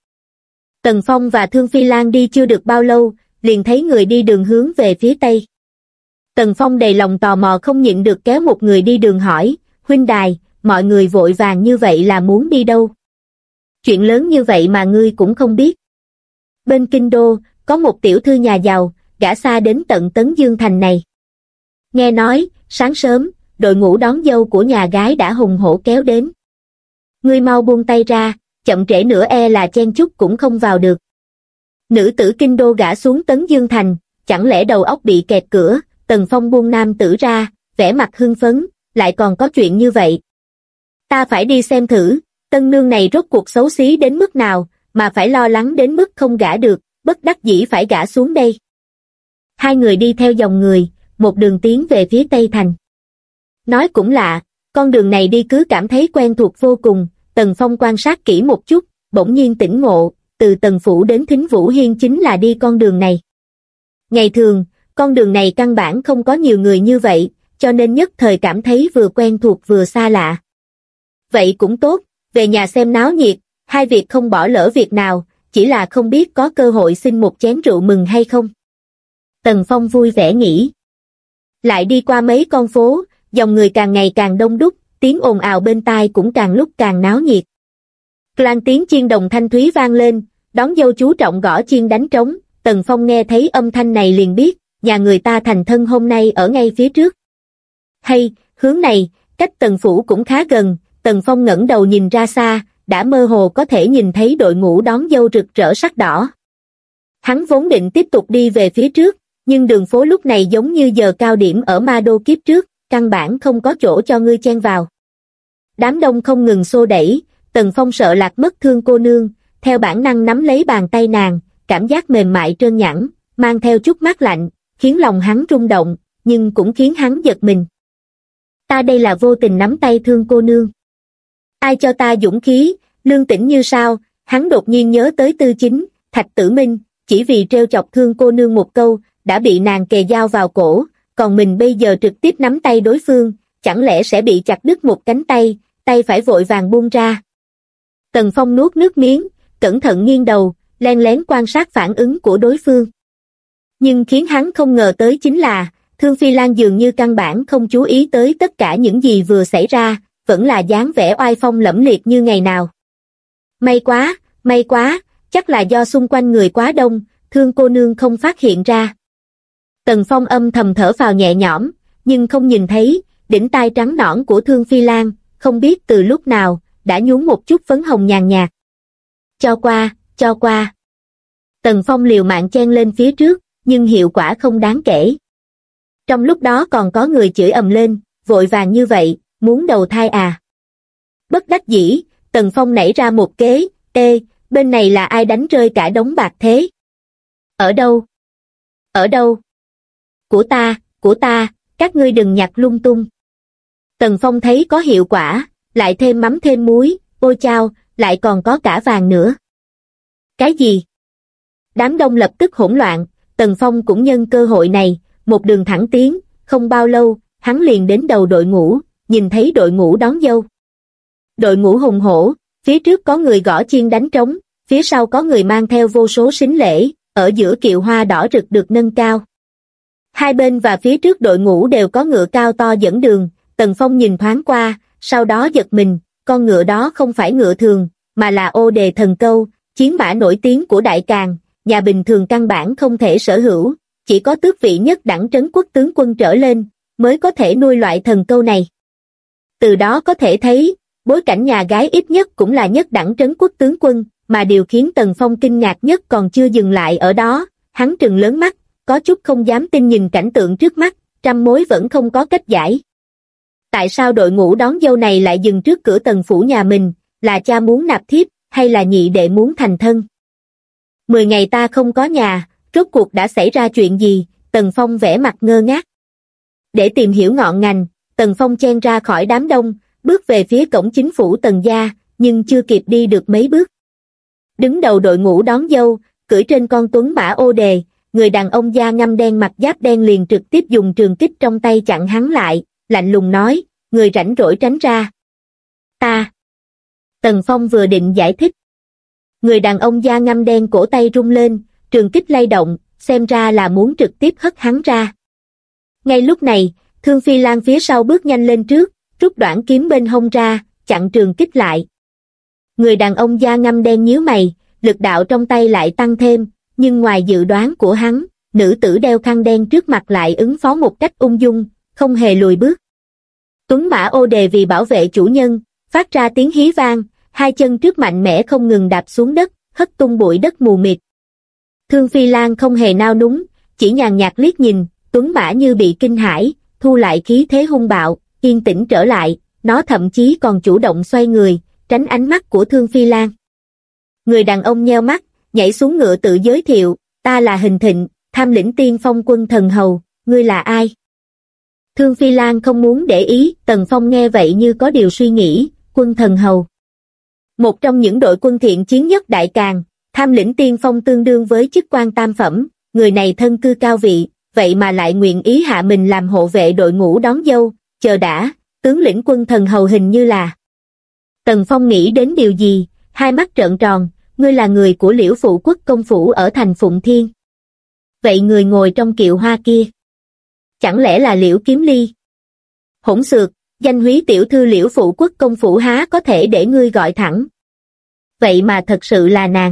Tần Phong và Thương Phi Lan đi chưa được bao lâu, liền thấy người đi đường hướng về phía tây. Tần Phong đầy lòng tò mò không nhịn được kéo một người đi đường hỏi, huynh đài, mọi người vội vàng như vậy là muốn đi đâu? Chuyện lớn như vậy mà ngươi cũng không biết. Bên Kinh Đô, có một tiểu thư nhà giàu, gả xa đến tận Tấn Dương Thành này. Nghe nói, sáng sớm, đội ngũ đón dâu của nhà gái đã hùng hổ kéo đến. Ngươi mau buông tay ra, chậm trễ nữa e là chen chúc cũng không vào được. Nữ tử Kinh Đô gả xuống Tấn Dương Thành, chẳng lẽ đầu óc bị kẹt cửa? Tần Phong buông nam tử ra, vẻ mặt hưng phấn, lại còn có chuyện như vậy. Ta phải đi xem thử, tân nương này rốt cuộc xấu xí đến mức nào, mà phải lo lắng đến mức không gả được, bất đắc dĩ phải gả xuống đây. Hai người đi theo dòng người, một đường tiến về phía Tây Thành. Nói cũng lạ, con đường này đi cứ cảm thấy quen thuộc vô cùng. Tần Phong quan sát kỹ một chút, bỗng nhiên tỉnh ngộ, từ Tần Phủ đến Thính Vũ Hiên chính là đi con đường này. Ngày thường, con đường này căn bản không có nhiều người như vậy, cho nên nhất thời cảm thấy vừa quen thuộc vừa xa lạ. Vậy cũng tốt, về nhà xem náo nhiệt, hai việc không bỏ lỡ việc nào, chỉ là không biết có cơ hội xin một chén rượu mừng hay không. Tần Phong vui vẻ nghĩ. Lại đi qua mấy con phố, dòng người càng ngày càng đông đúc, tiếng ồn ào bên tai cũng càng lúc càng náo nhiệt. Loan tiếng chiên đồng thanh thúy vang lên, đón dâu chú trọng gõ chiên đánh trống. Tần Phong nghe thấy âm thanh này liền biết, nhà người ta thành thân hôm nay ở ngay phía trước. Hay, hướng này, cách Tần Phủ cũng khá gần. Tần Phong ngẩng đầu nhìn ra xa, đã mơ hồ có thể nhìn thấy đội ngũ đón dâu rực rỡ sắc đỏ. Hắn vốn định tiếp tục đi về phía trước, nhưng đường phố lúc này giống như giờ cao điểm ở Ma Đô kiếp trước, căn bản không có chỗ cho ngươi chen vào. Đám đông không ngừng xô đẩy, Tần Phong sợ lạc mất Thương cô nương, theo bản năng nắm lấy bàn tay nàng, cảm giác mềm mại trơn nhẵn, mang theo chút mát lạnh, khiến lòng hắn rung động, nhưng cũng khiến hắn giật mình. Ta đây là vô tình nắm tay Thương cô nương. Ai cho ta dũng khí, lương tĩnh như sao? Hắn đột nhiên nhớ tới Tư Chính, Thạch Tử Minh, chỉ vì trêu chọc Thương cô nương một câu, đã bị nàng kề dao vào cổ, còn mình bây giờ trực tiếp nắm tay đối phương, chẳng lẽ sẽ bị chặt đứt một cánh tay, tay phải vội vàng buông ra. Tần Phong nuốt nước miếng, cẩn thận nghiêng đầu, len lén quan sát phản ứng của đối phương. Nhưng khiến hắn không ngờ tới chính là, Thương Phi Lan dường như căn bản không chú ý tới tất cả những gì vừa xảy ra, vẫn là dáng vẻ oai phong lẫm liệt như ngày nào. May quá, chắc là do xung quanh người quá đông, Thương cô nương không phát hiện ra. Tần Phong âm thầm thở phào nhẹ nhõm, nhưng không nhìn thấy, đỉnh tai trắng nõn của Thương Phi Lan, không biết từ lúc nào, đã nhuốm một chút phấn hồng nhàn nhạt. Cho qua. Tần Phong liều mạng chen lên phía trước, nhưng hiệu quả không đáng kể. Trong lúc đó còn có người chửi ầm lên, vội vàng như vậy, muốn đầu thai à? Bất đắc dĩ, Tần Phong nảy ra một kế, bên này là ai đánh rơi cả đống bạc thế? Ở đâu? Của ta, các ngươi đừng nhặt lung tung. Tần Phong thấy có hiệu quả, lại thêm mắm thêm muối, ôi chao, lại còn có cả vàng nữa. Cái gì? Đám đông lập tức hỗn loạn, Tần Phong cũng nhân cơ hội này, một đường thẳng tiến, không bao lâu, hắn liền đến đầu đội ngũ, nhìn thấy đội ngũ đón dâu. Đội ngũ hùng hổ, phía trước có người gõ chiên đánh trống, phía sau có người mang theo vô số sính lễ, ở giữa kiệu hoa đỏ rực được nâng cao. Hai bên và phía trước đội ngũ đều có ngựa cao to dẫn đường, Tần Phong nhìn thoáng qua, sau đó giật mình, con ngựa đó không phải ngựa thường, mà là Ô Đề Thần Câu, chiến mã nổi tiếng của Đại Càn, nhà bình thường căn bản không thể sở hữu, chỉ có tước vị nhất đẳng trấn quốc tướng quân trở lên, mới có thể nuôi loại thần câu này. Từ đó có thể thấy, bối cảnh nhà gái ít nhất cũng là nhất đẳng trấn quốc tướng quân, mà điều khiến Tần Phong kinh ngạc nhất còn chưa dừng lại ở đó, hắn trừng lớn mắt, có chút không dám tin nhìn cảnh tượng trước mắt, trăm mối vẫn không có cách giải. Tại sao đội ngũ đón dâu này lại dừng trước cửa Tần phủ nhà mình, là cha muốn nạp thiếp, hay là nhị đệ muốn thành thân? 10 ngày ta không có nhà, rốt cuộc đã xảy ra chuyện gì? Tần Phong vẻ mặt ngơ ngác. Để tìm hiểu ngọn ngành, Tần Phong chen ra khỏi đám đông, bước về phía cổng chính phủ Tần gia, nhưng chưa kịp đi được mấy bước. Đứng đầu đội ngũ đón dâu, cưỡi trên con tuấn mã Ô Đề, người đàn ông da ngăm đen mặc giáp đen liền trực tiếp dùng trường kích trong tay chặn hắn lại, lạnh lùng nói, người rảnh rỗi tránh ra. Ta. Tần Phong vừa định giải thích. Người đàn ông da ngăm đen cổ tay rung lên, trường kích lay động, xem ra là muốn trực tiếp hất hắn ra. Ngay lúc này, Thương Phi Lan phía sau bước nhanh lên trước, rút đoạn kiếm bên hông ra, chặn trường kích lại. Người đàn ông da ngăm đen nhíu mày, lực đạo trong tay lại tăng thêm, nhưng ngoài dự đoán của hắn, nữ tử đeo khăn đen trước mặt lại ứng phó một cách ung dung, không hề lùi bước. Tuấn mã Ô Đề vì bảo vệ chủ nhân, phát ra tiếng hí vang, hai chân trước mạnh mẽ không ngừng đạp xuống đất, hất tung bụi đất mù mịt. Thương Phi Lan không hề nao núng, chỉ nhàn nhạt liếc nhìn, Tuấn mã như bị kinh hãi, thu lại khí thế hung bạo, yên tĩnh trở lại, nó thậm chí còn chủ động xoay người, tránh ánh mắt của Thương Phi Lan. Người đàn ông nheo mắt, nhảy xuống ngựa tự giới thiệu, ta là Hình Thịnh, Tham lĩnh Tiên Phong quân thần hầu, ngươi là ai? Thương Phi Lan không muốn để ý, Tần Phong nghe vậy như có điều suy nghĩ, quân thần hầu. Một trong những đội quân thiện chiến nhất Đại Càn, Tham lĩnh Tiên Phong tương đương với chức quan tam phẩm, người này thân cư cao vị, vậy mà lại nguyện ý hạ mình làm hộ vệ đội ngũ đón dâu, chờ đã, tướng lĩnh quân thần hầu hình như là. Tần Phong nghĩ đến điều gì, hai mắt trợn tròn, ngươi là người của Liễu Phụ Quốc công phủ ở thành Phụng Thiên. Vậy người ngồi trong kiệu hoa kia, chẳng lẽ là Liễu Kiếm Ly? Hỗn xược, danh húy tiểu thư Liễu Phụ Quốc công phủ há có thể để ngươi gọi thẳng. Vậy mà thật sự là nàng.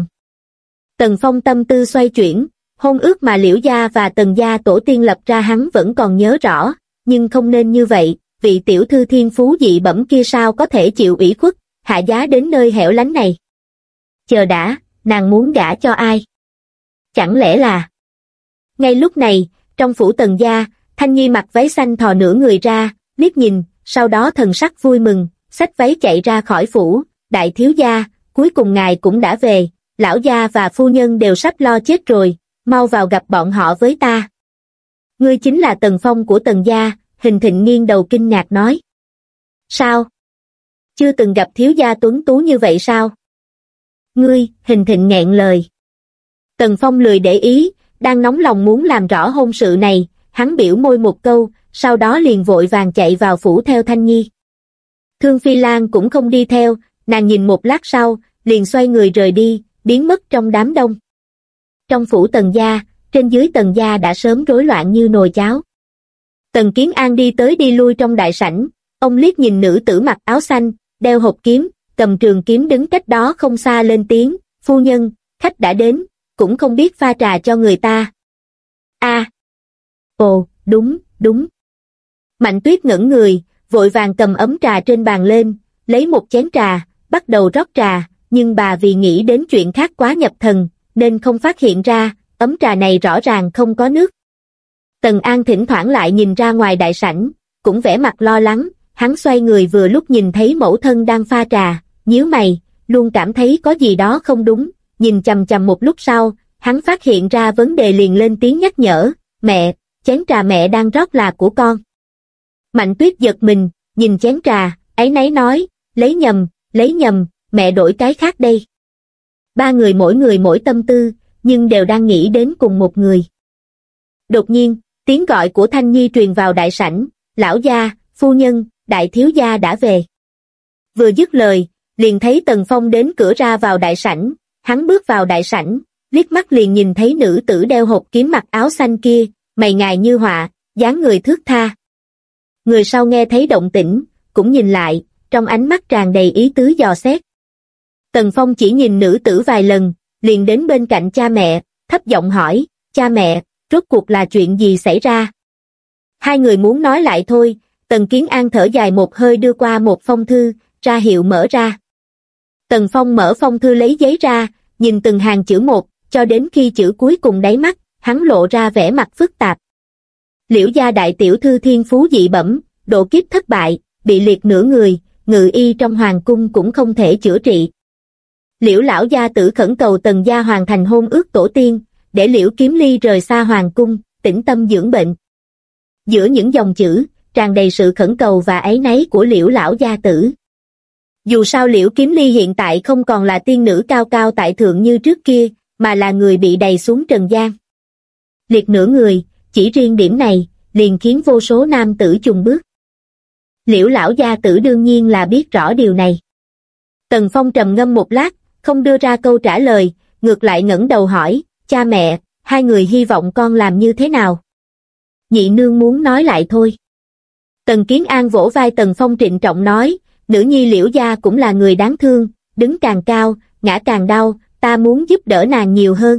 Tần Phong tâm tư xoay chuyển, hôn ước mà Liễu gia và Tần gia tổ tiên lập ra hắn vẫn còn nhớ rõ, nhưng không nên như vậy, vị tiểu thư thiên phú dị bẩm kia sao có thể chịu ủy khuất, hạ giá đến nơi hẻo lánh này. Chờ đã, nàng muốn gả cho ai? Chẳng lẽ là... Ngay lúc này, trong phủ Tần gia, Thanh Nhi mặc váy xanh thò nửa người ra, liếc nhìn, sau đó thần sắc vui mừng, xách váy chạy ra khỏi phủ, đại thiếu gia, cuối cùng ngài cũng đã về, lão gia và phu nhân đều sắp lo chết rồi, mau vào gặp bọn họ với ta. Ngươi chính là Tần Phong của Tần gia, Hình Thịnh nghiêng đầu kinh ngạc nói. Sao? Chưa từng gặp thiếu gia tuấn tú như vậy sao? Ngươi, Hình Thịnh nghẹn lời. Tần Phong lười để ý, đang nóng lòng muốn làm rõ hôn sự này, hắn biểu môi một câu, sau đó liền vội vàng chạy vào phủ theo Thanh Nhi. Thương Phi Lan cũng không đi theo, nàng nhìn một lát sau, liền xoay người rời đi, biến mất trong đám đông. Trong phủ Tần gia, trên dưới Tần gia đã sớm rối loạn như nồi cháo. Tần Kiến An đi tới đi lui trong đại sảnh, ông liếc nhìn nữ tử mặc áo xanh, đeo hộp kiếm, cầm trường kiếm đứng cách đó không xa lên tiếng, phu nhân, khách đã đến, cũng không biết pha trà cho người ta. Ồ, đúng. Mạnh Tuyết ngẩng người, vội vàng cầm ấm trà trên bàn lên, lấy một chén trà, bắt đầu rót trà, nhưng bà vì nghĩ đến chuyện khác quá nhập thần, nên không phát hiện ra, ấm trà này rõ ràng không có nước. Tần An thỉnh thoảng lại nhìn ra ngoài đại sảnh, cũng vẻ mặt lo lắng, hắn xoay người vừa lúc nhìn thấy mẫu thân đang pha trà, nhíu mày, luôn cảm thấy có gì đó không đúng, nhìn chằm chằm một lúc sau, hắn phát hiện ra vấn đề liền lên tiếng nhắc nhở, mẹ, chén trà mẹ đang rót là của con. Mạnh Tuyết giật mình, nhìn chén trà, áy náy nói, lấy nhầm, mẹ đổi cái khác đây. Ba người mỗi tâm tư, nhưng đều đang nghĩ đến cùng một người. Đột nhiên, tiếng gọi của Thanh Nhi truyền vào đại sảnh, lão gia, phu nhân, đại thiếu gia đã về. Vừa dứt lời, liền thấy Tần Phong đến cửa ra vào đại sảnh, hắn bước vào đại sảnh, liếc mắt liền nhìn thấy nữ tử đeo hộp kiếm mặc áo xanh kia, mày ngài như họa, dáng người thướt tha. Người sau nghe thấy động tĩnh, cũng nhìn lại, trong ánh mắt tràn đầy ý tứ dò xét. Tần Phong chỉ nhìn nữ tử vài lần, liền đến bên cạnh cha mẹ, thấp giọng hỏi, cha mẹ, rốt cuộc là chuyện gì xảy ra? Hai người muốn nói lại thôi, Tần Kiến An thở dài một hơi đưa qua một phong thư, ra hiệu mở ra. Tần Phong mở phong thư lấy giấy ra, nhìn từng hàng chữ một, cho đến khi chữ cuối cùng đáy mắt, hắn lộ ra vẻ mặt phức tạp. Liễu gia đại tiểu thư thiên phú dị bẩm, độ kiếp thất bại, bị liệt nửa người, ngự y trong hoàng cung cũng không thể chữa trị. Liễu lão gia tử khẩn cầu Tần gia hoàn thành hôn ước tổ tiên, để Liễu Kiếm Ly rời xa hoàng cung, tĩnh tâm dưỡng bệnh. Giữa những dòng chữ, tràn đầy sự khẩn cầu và áy náy của Liễu lão gia tử. Dù sao Liễu Kiếm Ly hiện tại không còn là tiên nữ cao cao tại thượng như trước kia, mà là người bị đày xuống trần gian. Liệt nửa người, chỉ riêng điểm này, liền khiến vô số nam tử chùng bước. Liễu lão gia tử đương nhiên là biết rõ điều này. Tần Phong trầm ngâm một lát, không đưa ra câu trả lời, ngược lại ngẩng đầu hỏi, cha mẹ, hai người hy vọng con làm như thế nào? Nhị nương muốn nói lại thôi. Tần Kiến An vỗ vai Tần Phong trịnh trọng nói, nữ nhi Liễu gia cũng là người đáng thương, đứng càng cao, ngã càng đau, ta muốn giúp đỡ nàng nhiều hơn.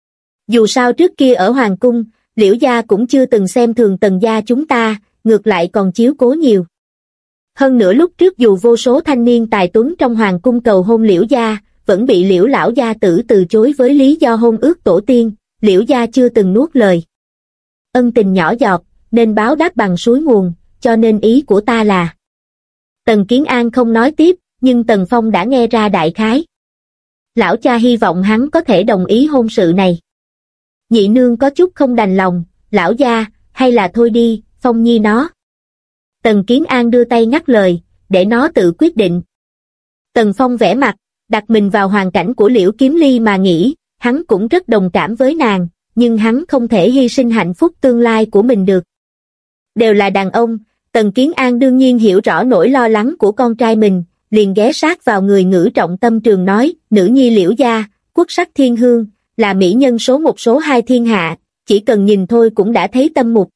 Dù sao trước kia ở hoàng cung, Liễu gia cũng chưa từng xem thường Tần gia chúng ta, ngược lại còn chiếu cố nhiều. Hơn nữa lúc trước dù vô số thanh niên tài tuấn trong hoàng cung cầu hôn Liễu gia, vẫn bị Liễu lão gia tử từ chối với lý do hôn ước tổ tiên, Liễu gia chưa từng nuốt lời. Ân tình nhỏ giọt, nên báo đáp bằng suối nguồn, cho nên ý của ta là... Tần Kiến An không nói tiếp, nhưng Tần Phong đã nghe ra đại khái. Lão cha hy vọng hắn có thể đồng ý hôn sự này. Nhị nương có chút không đành lòng, lão gia, hay là thôi đi, Phong nhi nó. Tần Kiến An đưa tay ngắt lời, để nó tự quyết định. Tần Phong vẽ mặt, đặt mình vào hoàn cảnh của Liễu Kiếm Ly mà nghĩ, hắn cũng rất đồng cảm với nàng, nhưng hắn không thể hy sinh hạnh phúc tương lai của mình được. Đều là đàn ông, Tần Kiến An đương nhiên hiểu rõ nỗi lo lắng của con trai mình, liền ghé sát vào người Ngữ Trọng Tâm Trường nói, nữ nhi Liễu gia, quốc sắc thiên hương, là mỹ nhân số một số hai thiên hạ, chỉ cần nhìn thôi cũng đã thấy tâm mục.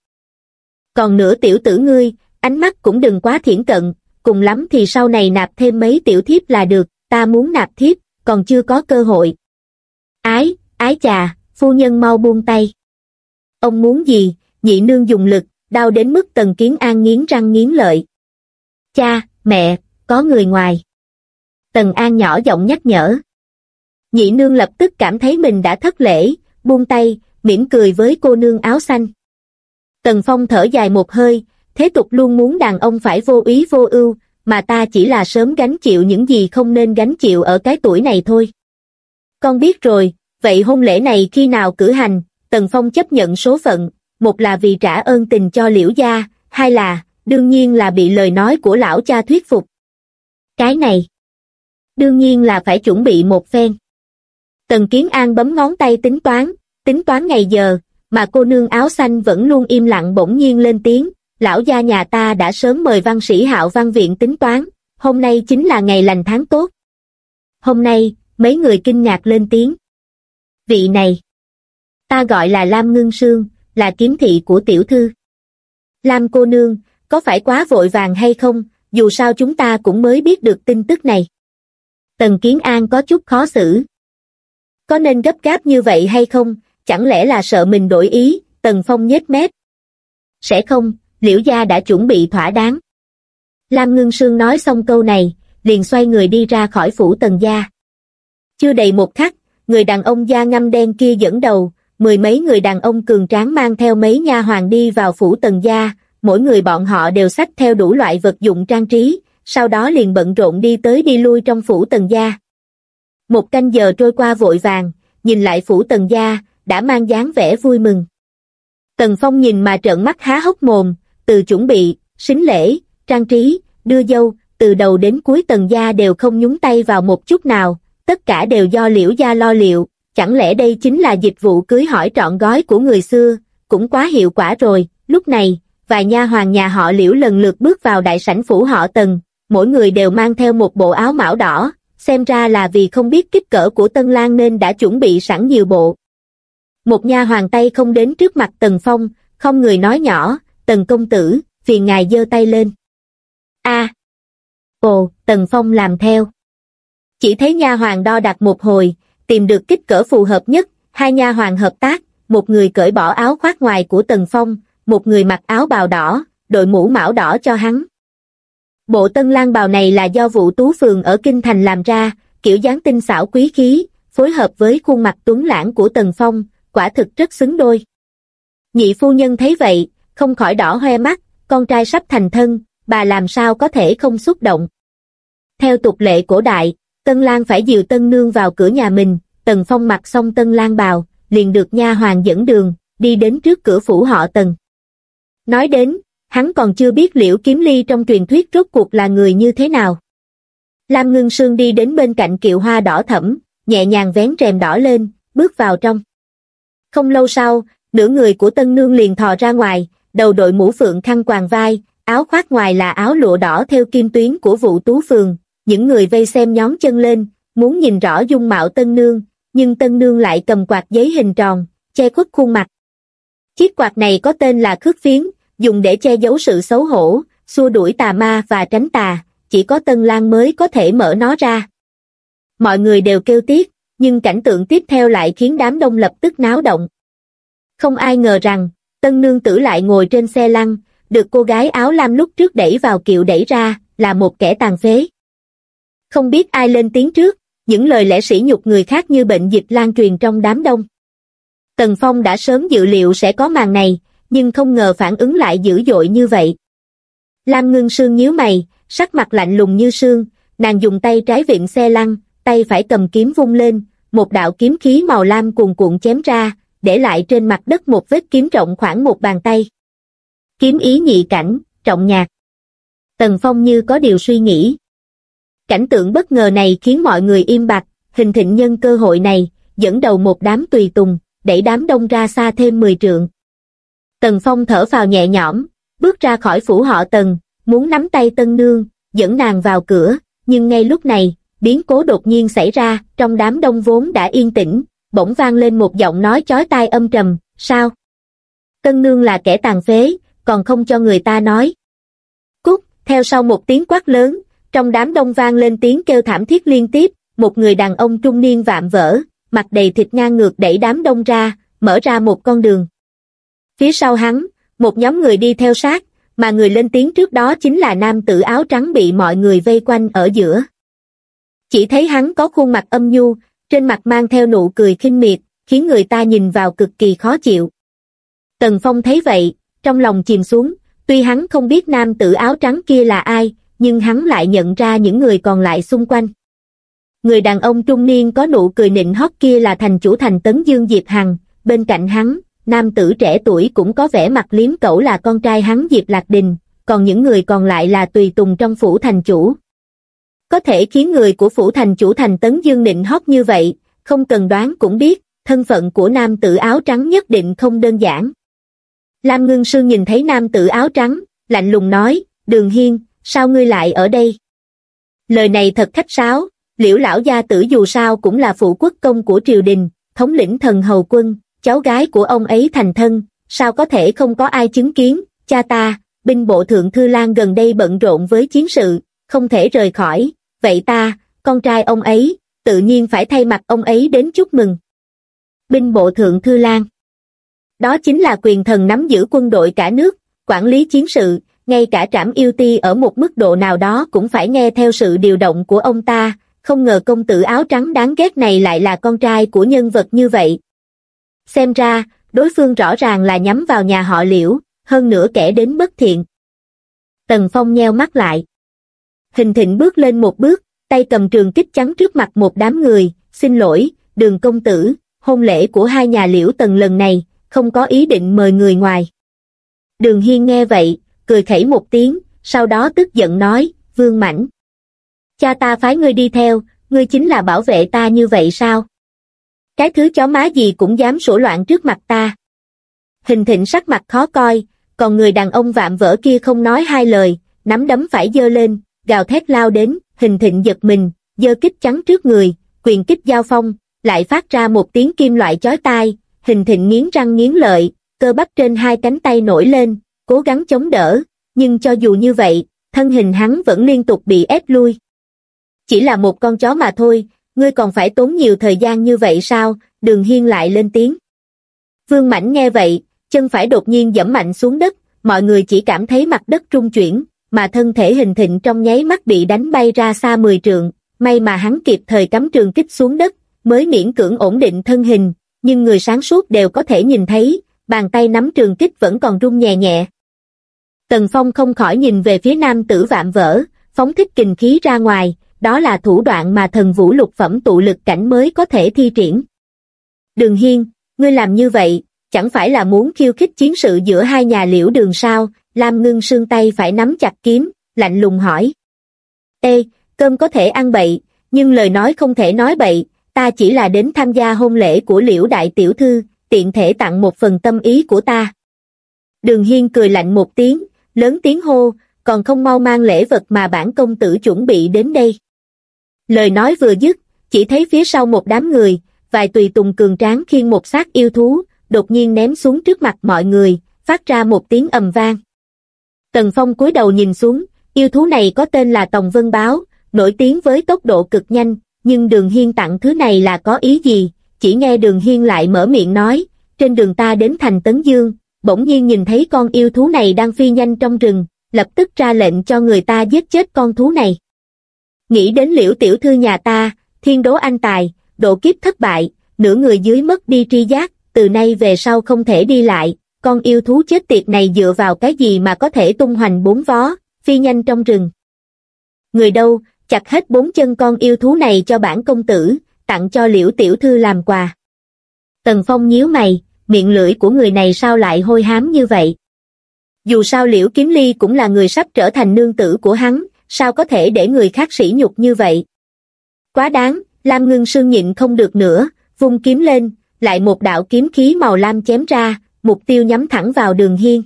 Còn nữa tiểu tử ngươi, ánh mắt cũng đừng quá thiển cận, cùng lắm thì sau này nạp thêm mấy tiểu thiếp là được, ta muốn nạp thiếp, còn chưa có cơ hội. Ái chà, phu nhân mau buông tay. Ông muốn gì? Nhị nương dùng lực, đau đến mức Tần Kiến An nghiến răng nghiến lợi. Cha, mẹ, có người ngoài. Tần An nhỏ giọng nhắc nhở. Nhị nương lập tức cảm thấy mình đã thất lễ, buông tay, mỉm cười với cô nương áo xanh. Tần Phong thở dài một hơi, thế tục luôn muốn đàn ông phải vô úy vô ưu, mà ta chỉ là sớm gánh chịu những gì không nên gánh chịu ở cái tuổi này thôi. Con biết rồi, vậy hôn lễ này khi nào cử hành? Tần Phong chấp nhận số phận, một là vì trả ơn tình cho Liễu gia, hai là, đương nhiên là bị lời nói của lão cha thuyết phục. Cái này, đương nhiên là phải chuẩn bị một phen. Tần Kiến An bấm ngón tay tính toán ngày giờ, mà cô nương áo xanh vẫn luôn im lặng bỗng nhiên lên tiếng, lão gia nhà ta đã sớm mời văn sĩ Hạo văn viện tính toán, hôm nay chính là ngày lành tháng tốt. Hôm nay, mấy người kinh ngạc lên tiếng. Vị này, ta gọi là Lam Ngưng Sương, là kiếm thị của tiểu thư. Lam cô nương, có phải quá vội vàng hay không, dù sao chúng ta cũng mới biết được tin tức này. Tần Kiến An có chút khó xử. Có nên gấp gáp như vậy hay không, chẳng lẽ là sợ mình đổi ý, Tần Phong nhếch mép. Sẽ không, Liễu gia đã chuẩn bị thỏa đáng. Lam Ngưng Sương nói xong câu này, liền xoay người đi ra khỏi phủ Tần gia. Chưa đầy một khắc, người đàn ông da ngăm đen kia dẫn đầu, mười mấy người đàn ông cường tráng mang theo mấy nha hoàn đi vào phủ Tần gia, mỗi người bọn họ đều xách theo đủ loại vật dụng trang trí, sau đó liền bận rộn đi tới đi lui trong phủ Tần gia. Một canh giờ trôi qua vội vàng, nhìn lại phủ Tần gia, đã mang dáng vẻ vui mừng. Tần Phong nhìn mà trợn mắt há hốc mồm, từ chuẩn bị, sính lễ, trang trí, đưa dâu, từ đầu đến cuối Tần gia đều không nhúng tay vào một chút nào, tất cả đều do Liễu gia lo liệu, chẳng lẽ đây chính là dịch vụ cưới hỏi trọn gói của người xưa, cũng quá hiệu quả rồi. Lúc này, vài nha hoàn nhà họ Liễu lần lượt bước vào đại sảnh phủ họ Tần, mỗi người đều mang theo một bộ áo mão đỏ, xem ra là vì không biết kích cỡ của Tân Lang nên đã chuẩn bị sẵn nhiều bộ. Một nha hoàn tay không đến trước mặt Tần Phong, không người nói nhỏ, Tần công tử, phiền ngài giơ tay lên. Ồ, Tần Phong làm theo. Chỉ thấy nha hoàn đo đạc một hồi, tìm được kích cỡ phù hợp nhất, hai nha hoàn hợp tác, một người cởi bỏ áo khoác ngoài của Tần Phong, một người mặc áo bào đỏ, đội mũ mão đỏ cho hắn. Bộ Tân Lang bào này là do Vũ Tú Phường ở Kinh Thành làm ra, kiểu dáng tinh xảo quý khí, phối hợp với khuôn mặt tuấn lãng của Tần Phong, quả thực rất xứng đôi. Nhị phu nhân thấy vậy, không khỏi đỏ hoe mắt, con trai sắp thành thân, bà làm sao có thể không xúc động. Theo tục lệ cổ đại, Tân Lang phải dìu tân nương vào cửa nhà mình, Tần Phong mặc xong Tân Lang bào, liền được nha hoàn dẫn đường, đi đến trước cửa phủ họ Tần. Nói đến, hắn còn chưa biết Liễu Kiếm Ly trong truyền thuyết rốt cuộc là người như thế nào. Lam Ngưng Sương đi đến bên cạnh kiệu hoa đỏ thẫm, nhẹ nhàng vén rèm đỏ lên, bước vào trong. Không lâu sau, nửa người của tân nương liền thò ra ngoài, đầu đội mũ phượng khăn quàng vai, áo khoác ngoài là áo lụa đỏ theo kim tuyến của Vũ Tú Phường. Những người vây xem nhón chân lên, muốn nhìn rõ dung mạo tân nương, nhưng tân nương lại cầm quạt giấy hình tròn, che khuất khuôn mặt. Chiếc quạt này có tên là khước phiến, dùng để che giấu sự xấu hổ, xua đuổi tà ma và tránh tà, chỉ có Tân Lang mới có thể mở nó ra. Mọi người đều kêu tiếc, nhưng cảnh tượng tiếp theo lại khiến đám đông lập tức náo động. Không ai ngờ rằng, tân nương tử lại ngồi trên xe lăn, được cô gái áo lam lúc trước đẩy vào kiệu đẩy ra, là một kẻ tàn phế. Không biết ai lên tiếng trước, những lời lẽ sỉ nhục người khác như bệnh dịch lan truyền trong đám đông. Tần Phong đã sớm dự liệu sẽ có màn này, nhưng không ngờ phản ứng lại dữ dội như vậy. Lam Ngưng Sương nhíu mày, sắc mặt lạnh lùng như sương, nàng dùng tay trái vịn xe lăn, tay phải cầm kiếm vung lên, một đạo kiếm khí màu lam cuồn cuộn chém ra, để lại trên mặt đất một vết kiếm rộng khoảng một bàn tay. Kiếm ý nhị cảnh, trọng nhạc. Tần Phong như có điều suy nghĩ. Cảnh tượng bất ngờ này khiến mọi người im bặt, Hình Thịnh nhân cơ hội này, dẫn đầu một đám tùy tùng, đẩy đám đông ra xa thêm 10 trượng. Tần Phong thở phào nhẹ nhõm, bước ra khỏi phủ họ Tần, muốn nắm tay tân nương, dẫn nàng vào cửa, nhưng ngay lúc này, biến cố đột nhiên xảy ra, trong đám đông vốn đã yên tĩnh, bỗng vang lên một giọng nói chói tai âm trầm, sao? Tân nương là kẻ tàn phế, còn không cho người ta nói. Cút, theo sau một tiếng quát lớn, trong đám đông vang lên tiếng kêu thảm thiết liên tiếp, một người đàn ông trung niên vạm vỡ, mặt đầy thịt ngang ngược đẩy đám đông ra, mở ra một con đường. Phía sau hắn, một nhóm người đi theo sát, mà người lên tiếng trước đó chính là nam tử áo trắng bị mọi người vây quanh ở giữa. Chỉ thấy hắn có khuôn mặt âm nhu, trên mặt mang theo nụ cười khinh miệt, khiến người ta nhìn vào cực kỳ khó chịu. Tần Phong thấy vậy, trong lòng chìm xuống, tuy hắn không biết nam tử áo trắng kia là ai, nhưng hắn lại nhận ra những người còn lại xung quanh. Người đàn ông trung niên có nụ cười nịnh hót kia là thành chủ thành Tấn Dương Diệp Hằng, bên cạnh hắn, nam tử trẻ tuổi cũng có vẻ mặt liếm cẩu là con trai hắn Diệp Lạc Đình, còn những người còn lại là tùy tùng trong phủ thành chủ. Có thể khiến người của phủ thành chủ thành Tấn Dương nịnh hót như vậy, không cần đoán cũng biết, thân phận của nam tử áo trắng nhất định không đơn giản. Lam Ngưng Sương nhìn thấy nam tử áo trắng, lạnh lùng nói, Đường Hiên, sao ngươi lại ở đây? Lời này thật khách sáo, Liễu lão gia tử dù sao cũng là phụ quốc công của triều đình, thống lĩnh thần hầu quân, cháu gái của ông ấy thành thân, sao có thể không có ai chứng kiến, cha ta, binh bộ thượng thư Lang gần đây bận rộn với chiến sự, không thể rời khỏi, vậy ta, con trai ông ấy, tự nhiên phải thay mặt ông ấy đến chúc mừng. Binh bộ thượng thư Lang. Đó chính là quyền thần nắm giữ quân đội cả nước, quản lý chiến sự, ngay cả Trảm Yêu Ti ở một mức độ nào đó cũng phải nghe theo sự điều động của ông ta, không ngờ công tử áo trắng đáng ghét này lại là con trai của nhân vật như vậy. Xem ra, đối phương rõ ràng là nhắm vào nhà họ Liễu, hơn nữa kẻ đến bất thiện. Tần Phong nheo mắt lại. Hình Thịnh bước lên một bước, tay cầm trường kích chắn trước mặt một đám người, xin lỗi, Đường công tử, hôn lễ của hai nhà Liễu Tần lần này, không có ý định mời người ngoài. Đường Hiên nghe vậy, cười khẩy một tiếng, sau đó tức giận nói, Vương Mãnh. Cha ta phái ngươi đi theo, ngươi chính là bảo vệ ta như vậy sao? Cái thứ chó má gì cũng dám sổ loạn trước mặt ta. Hình Thịnh sắc mặt khó coi, còn người đàn ông vạm vỡ kia không nói hai lời, nắm đấm phải giơ lên, gào thét lao đến, Hình Thịnh giật mình, giơ kích chắn trước người, quyền kích giao phong, lại phát ra một tiếng kim loại chói tai, Hình Thịnh nghiến răng nghiến lợi, cơ bắp trên hai cánh tay nổi lên, cố gắng chống đỡ, nhưng cho dù như vậy, thân hình hắn vẫn liên tục bị ép lui. Chỉ là một con chó mà thôi, ngươi còn phải tốn nhiều thời gian như vậy sao? Đường Hiên lại lên tiếng. Vương Mãnh nghe vậy, chân phải đột nhiên giẫm mạnh xuống đất, mọi người chỉ cảm thấy mặt đất rung chuyển, mà thân thể Hình Thịnh trong nháy mắt bị đánh bay ra xa 10 trượng, may mà hắn kịp thời cắm trường kích xuống đất, mới miễn cưỡng ổn định thân hình, nhưng người sáng suốt đều có thể nhìn thấy, bàn tay nắm trường kích vẫn còn rung nhẹ nhẹ. Tần Phong không khỏi nhìn về phía nam tử vạm vỡ, phóng thích kình khí ra ngoài, đó là thủ đoạn mà thần vũ lục phẩm tụ lực cảnh mới có thể thi triển. Đường Hiên, ngươi làm như vậy, chẳng phải là muốn khiêu khích chiến sự giữa hai nhà Liễu Đường sao? Lam Ngưng Sương tay phải nắm chặt kiếm, lạnh lùng hỏi. Ê, cơm có thể ăn bậy, nhưng lời nói không thể nói bậy, ta chỉ là đến tham gia hôn lễ của Liễu đại tiểu thư, tiện thể tặng một phần tâm ý của ta. Đường Hiên cười lạnh một tiếng, lớn tiếng hô, còn không mau mang lễ vật mà bản công tử chuẩn bị đến đây. Lời nói vừa dứt, chỉ thấy phía sau một đám người, vài tùy tùng cường tráng khiêng một xác yêu thú, đột nhiên ném xuống trước mặt mọi người, phát ra một tiếng ầm vang. Tần Phong cúi đầu nhìn xuống, yêu thú này có tên là Tòng Vân Báo, nổi tiếng với tốc độ cực nhanh, nhưng Đường Hiên tặng thứ này là có ý gì? Chỉ nghe Đường Hiên lại mở miệng nói, trên đường ta đến thành Tấn Dương, bỗng nhiên nhìn thấy con yêu thú này đang phi nhanh trong rừng, lập tức ra lệnh cho người ta giết chết con thú này. Nghĩ đến Liễu tiểu thư nhà ta, thiên đố anh tài, độ kiếp thất bại, nửa người dưới mất đi tri giác, từ nay về sau không thể đi lại, con yêu thú chết tiệt này dựa vào cái gì mà có thể tung hoành bốn vó, phi nhanh trong rừng. Người đâu, chặt hết 4 chân con yêu thú này cho bản công tử, tặng cho Liễu tiểu thư làm quà. Tần Phong nhíu mày, miệng lưỡi của người này sao lại hôi hám như vậy? Dù sao Liễu Kiếm Ly cũng là người sắp trở thành nương tử của hắn, sao có thể để người khác sỉ nhục như vậy? Quá đáng, Lam Ngưng Sương nhịn không được nữa, vung kiếm lên, lại một đạo kiếm khí màu lam chém ra, mục tiêu nhắm thẳng vào Đường Hiên.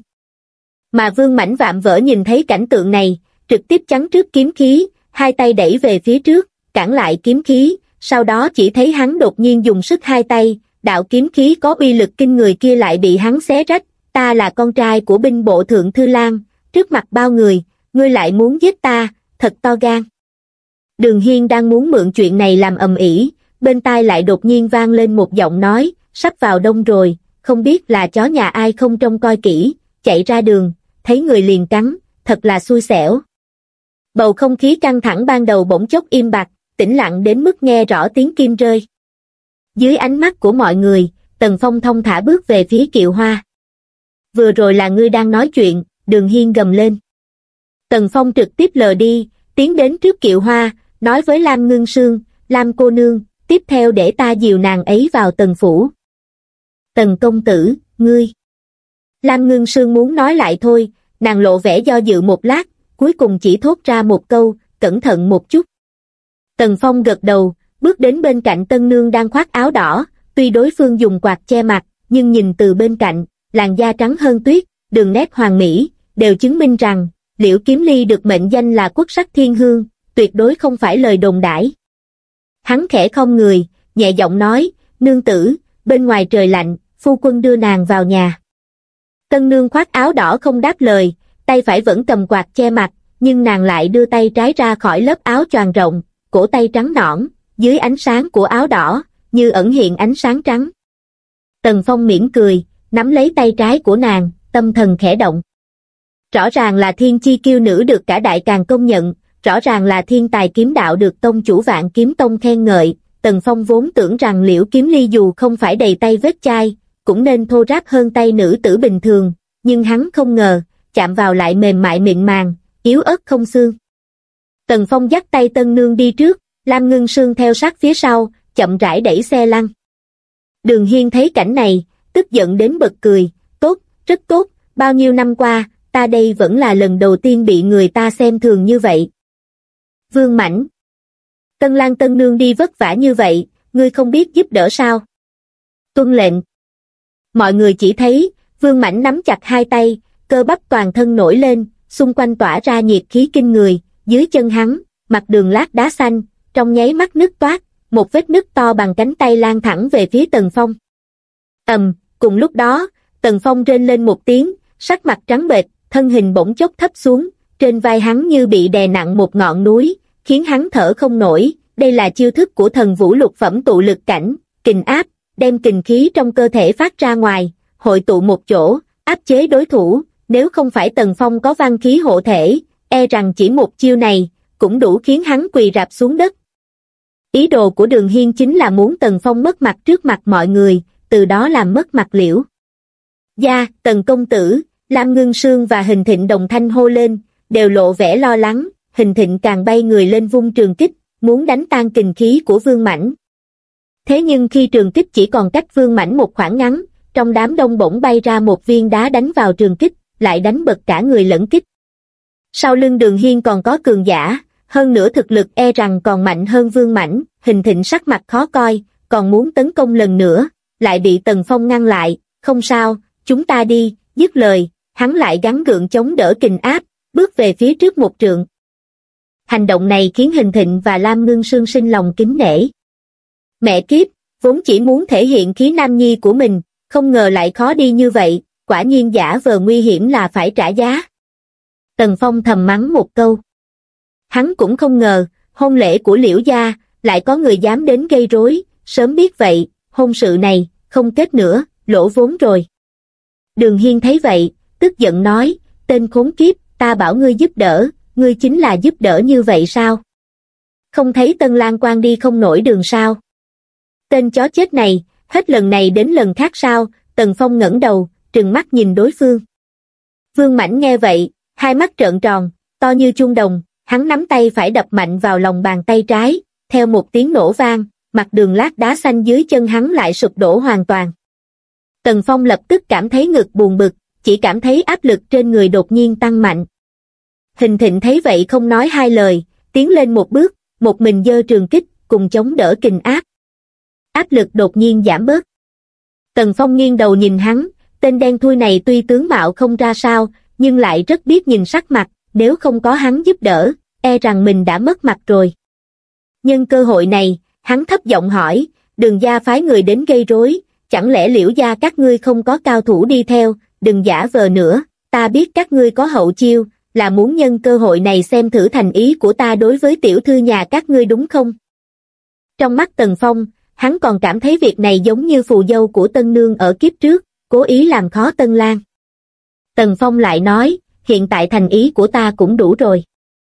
Mà Vương Mãnh vạm vỡ nhìn thấy cảnh tượng này, trực tiếp chắn trước kiếm khí, hai tay đẩy về phía trước, cản lại kiếm khí, sau đó chỉ thấy hắn đột nhiên dùng sức hai tay, đạo kiếm khí có uy lực kinh người kia lại bị hắn xé rách. Ta là con trai của binh bộ thượng thư Lang, trước mặt bao người, ngươi lại muốn giết ta, thật to gan. Đường Hiên đang muốn mượn chuyện này làm ầm ĩ, bên tai lại đột nhiên vang lên một giọng nói, sắp vào đông rồi, không biết là chó nhà ai không trông coi kỹ, chạy ra đường, thấy người liền cắn, thật là xui xẻo. Bầu không khí căng thẳng ban đầu bỗng chốc im bặt, tĩnh lặng đến mức nghe rõ tiếng kim rơi. Dưới ánh mắt của mọi người, Tần Phong thong thả bước về phía Kiệu Hoa. Vừa rồi là ngươi đang nói chuyện, Đường Hiên gầm lên. Tần Phong trực tiếp lờ đi, tiến đến trước Kiệu Hoa, nói với Lam Ngưng Sương, Lam cô nương, tiếp theo để ta dìu nàng ấy vào Tần phủ. Tần công tử, ngươi. Lam Ngưng Sương muốn nói lại thôi, nàng lộ vẻ do dự một lát, cuối cùng chỉ thốt ra một câu, cẩn thận một chút. Tần Phong gật đầu, bước đến bên cạnh tân nương đang khoác áo đỏ, tuy đối phương dùng quạt che mặt, nhưng nhìn từ bên cạnh, làn da trắng hơn tuyết, đường nét hoàn mỹ, đều chứng minh rằng, Liễu Kiếm Ly được mệnh danh là quốc sắc thiên hương, tuyệt đối không phải lời đồn đãi. Hắn khẽ khom người, nhẹ giọng nói, nương tử, bên ngoài trời lạnh, phu quân đưa nàng vào nhà. Tân nương khoác áo đỏ không đáp lời, tay phải vẫn cầm quạt che mặt, nhưng nàng lại đưa tay trái ra khỏi lớp áo choàng rộng, cổ tay trắng nõn, dưới ánh sáng của áo đỏ, như ẩn hiện ánh sáng trắng. Tần Phong mỉm cười, nắm lấy tay trái của nàng, tâm thần khẽ động. Rõ ràng là thiên chi kiêu nữ được cả đại càn công nhận, rõ ràng là thiên tài kiếm đạo được tông chủ Vạn Kiếm Tông khen ngợi. Tần Phong vốn tưởng rằng Liễu Kiếm Ly dù không phải đầy tay vết chai, cũng nên thô ráp hơn tay nữ tử bình thường, nhưng hắn không ngờ, chạm vào lại mềm mại mịn màng, yếu ớt không xương. Tần Phong dắt tay tân nương đi trước, Lam Ngưng Sương theo sát phía sau, chậm rãi đẩy xe lăn. Đường Hiên thấy cảnh này, tức giận đến bật cười, tốt, rất tốt, bao nhiêu năm qua, ta đây vẫn là lần đầu tiên bị người ta xem thường như vậy. Vương Mãnh, Tân Lang tân nương đi vất vả như vậy, ngươi không biết giúp đỡ sao? Tuân lệnh. Mọi người chỉ thấy, Vương Mãnh nắm chặt hai tay, cơ bắp toàn thân nổi lên, xung quanh tỏa ra nhiệt khí kinh người, dưới chân hắn, mặt đường lát đá xanh, trong nháy mắt nứt toát, một vết nứt to bằng cánh tay lan thẳng về phía Tần Phong. Cùng lúc đó, Tần Phong rên lên một tiếng, sắc mặt trắng bệch, thân hình bỗng chốc thấp xuống, trên vai hắn như bị đè nặng một ngọn núi, khiến hắn thở không nổi. Đây là chiêu thức của thần vũ lục phẩm tụ lực cảnh, kình áp, đem kình khí trong cơ thể phát ra ngoài, hội tụ một chỗ, áp chế đối thủ. Nếu không phải Tần Phong có văn khí hộ thể, e rằng chỉ một chiêu này, cũng đủ khiến hắn quỳ rạp xuống đất. Ý đồ của Đường Hiên chính là muốn Tần Phong mất mặt trước mặt mọi người, từ đó làm mất mặt Liễu gia. Tần công tử, Lam Ngưng Sương và Hình Thịnh đồng thanh hô lên, đều lộ vẻ lo lắng. Hình Thịnh càng bay người lên vung trường kích, muốn đánh tan kình khí của Vương Mãnh. Thế nhưng khi trường kích chỉ còn cách Vương Mãnh một khoảng ngắn, trong đám đông bỗng bay ra một viên đá đánh vào trường kích, lại đánh bật cả người lẫn kích. Sau lưng Đường Hiên còn có cường giả, hơn nữa thực lực e rằng còn mạnh hơn Vương Mãnh. Hình Thịnh sắc mặt khó coi, còn muốn tấn công lần nữa, lại bị Tần Phong ngăn lại. Không sao, chúng ta đi. Dứt lời, hắn lại gắng gượng chống đỡ kình áp, bước về phía trước một trượng. Hành động này khiến Hình Thịnh và Lam Ngưng Sương sinh lòng kính nể. Mẹ kiếp, vốn chỉ muốn thể hiện khí nam nhi của mình, không ngờ lại khó đi như vậy, quả nhiên giả vờ nguy hiểm là phải trả giá. Tần Phong thầm mắng một câu. Hắn cũng không ngờ, hôn lễ của Liễu gia, lại có người dám đến gây rối, sớm biết vậy, hôn sự này, không kết nữa, lỗ vốn rồi. Đường Hiên thấy vậy, tức giận nói, tên khốn kiếp, ta bảo ngươi giúp đỡ, ngươi chính là giúp đỡ như vậy sao? Không thấy Tân Lang Quan đi không nổi đường sao? Tên chó chết này, hết lần này đến lần khác sao? Tần Phong ngẩng đầu, trừng mắt nhìn đối phương. Vương Mãnh nghe vậy, hai mắt trợn tròn, to như chuông đồng, hắn nắm tay phải đập mạnh vào lòng bàn tay trái, theo một tiếng nổ vang, mặt đường lát đá xanh dưới chân hắn lại sụp đổ hoàn toàn. Tần Phong lập tức cảm thấy ngực buồn bực, chỉ cảm thấy áp lực trên người đột nhiên tăng mạnh. Hình Thịnh thấy vậy không nói hai lời, tiến lên một bước, một mình giơ trường kích, cùng chống đỡ kình áp. Áp lực đột nhiên giảm bớt. Tần Phong nghiêng đầu nhìn hắn, tên đen thui này tuy tướng mạo không ra sao, nhưng lại rất biết nhìn sắc mặt, nếu không có hắn giúp đỡ, e rằng mình đã mất mặt rồi. Nhân cơ hội này, hắn thấp giọng hỏi, Đường gia phái người đến gây rối, chẳng lẽ Liễu gia các ngươi không có cao thủ đi theo? Đừng giả vờ nữa, ta biết các ngươi có hậu chiêu, là muốn nhân cơ hội này xem thử thành ý của ta đối với tiểu thư nhà các ngươi đúng không? Trong mắt Tần Phong, hắn còn cảm thấy việc này giống như phù dâu của Tân Nương ở kiếp trước, cố ý làm khó Tân Lang. Tần Phong lại nói, hiện tại thành ý của ta cũng đủ rồi.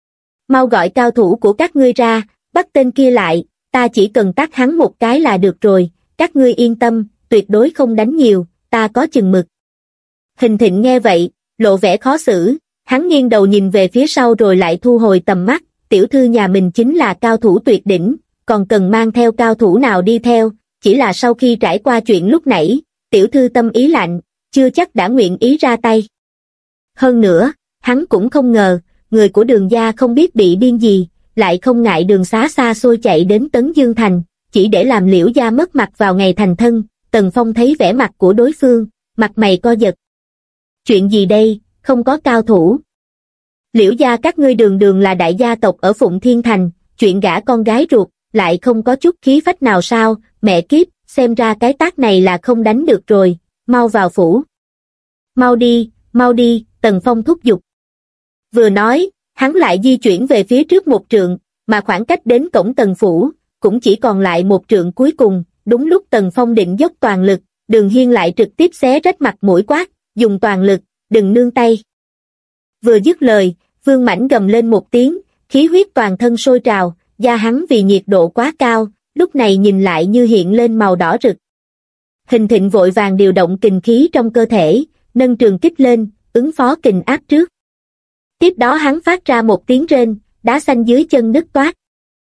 Mau gọi cao thủ của các ngươi ra, bắt tên kia lại, ta chỉ cần tát hắn một cái là được rồi, các ngươi yên tâm, tuyệt đối không đánh nhiều, ta có chừng mực. Hình Thịnh nghe vậy, lộ vẻ khó xử, hắn nghiêng đầu nhìn về phía sau rồi lại thu hồi tầm mắt, tiểu thư nhà mình chính là cao thủ tuyệt đỉnh, còn cần mang theo cao thủ nào đi theo, chỉ là sau khi trải qua chuyện lúc nãy, tiểu thư tâm ý lạnh, chưa chắc đã nguyện ý ra tay. Hơn nữa, Hắn cũng không ngờ, người của Đường gia không biết bị điên gì, lại không ngại đường xá xa xôi chạy đến Tấn Dương Thành, chỉ để làm Liễu gia mất mặt vào ngày thành thân. Tần Phong thấy vẻ mặt của đối phương, mặt mày co giật. Chuyện gì đây, không có cao thủ. Liễu gia các ngươi đường đường là đại gia tộc ở Phụng Thiên Thành, chuyện gả con gái ruột, lại không có chút khí phách nào sao, mẹ kiếp, xem ra cái tát này là không đánh được rồi, mau vào phủ. Mau đi, Tần Phong thúc giục. Vừa nói, hắn lại di chuyển về phía trước một trượng, mà khoảng cách đến cổng Tần phủ, cũng chỉ còn lại một trượng cuối cùng. Đúng lúc Tần Phong định dốc toàn lực, Đường Hiên lại trực tiếp xé rách mặt mũi quát, dùng toàn lực, đừng nương tay. Vừa dứt lời, Vương Mãnh gầm lên một tiếng, khí huyết toàn thân sôi trào, da hắn vì nhiệt độ quá cao, lúc này nhìn lại như hiện lên màu đỏ rực. Hình Thịnh vội vàng điều động kình khí trong cơ thể, nâng trường kích lên, ứng phó kình áp trước. Tiếp đó hắn phát ra một tiếng rên, đá xanh dưới chân nứt toác.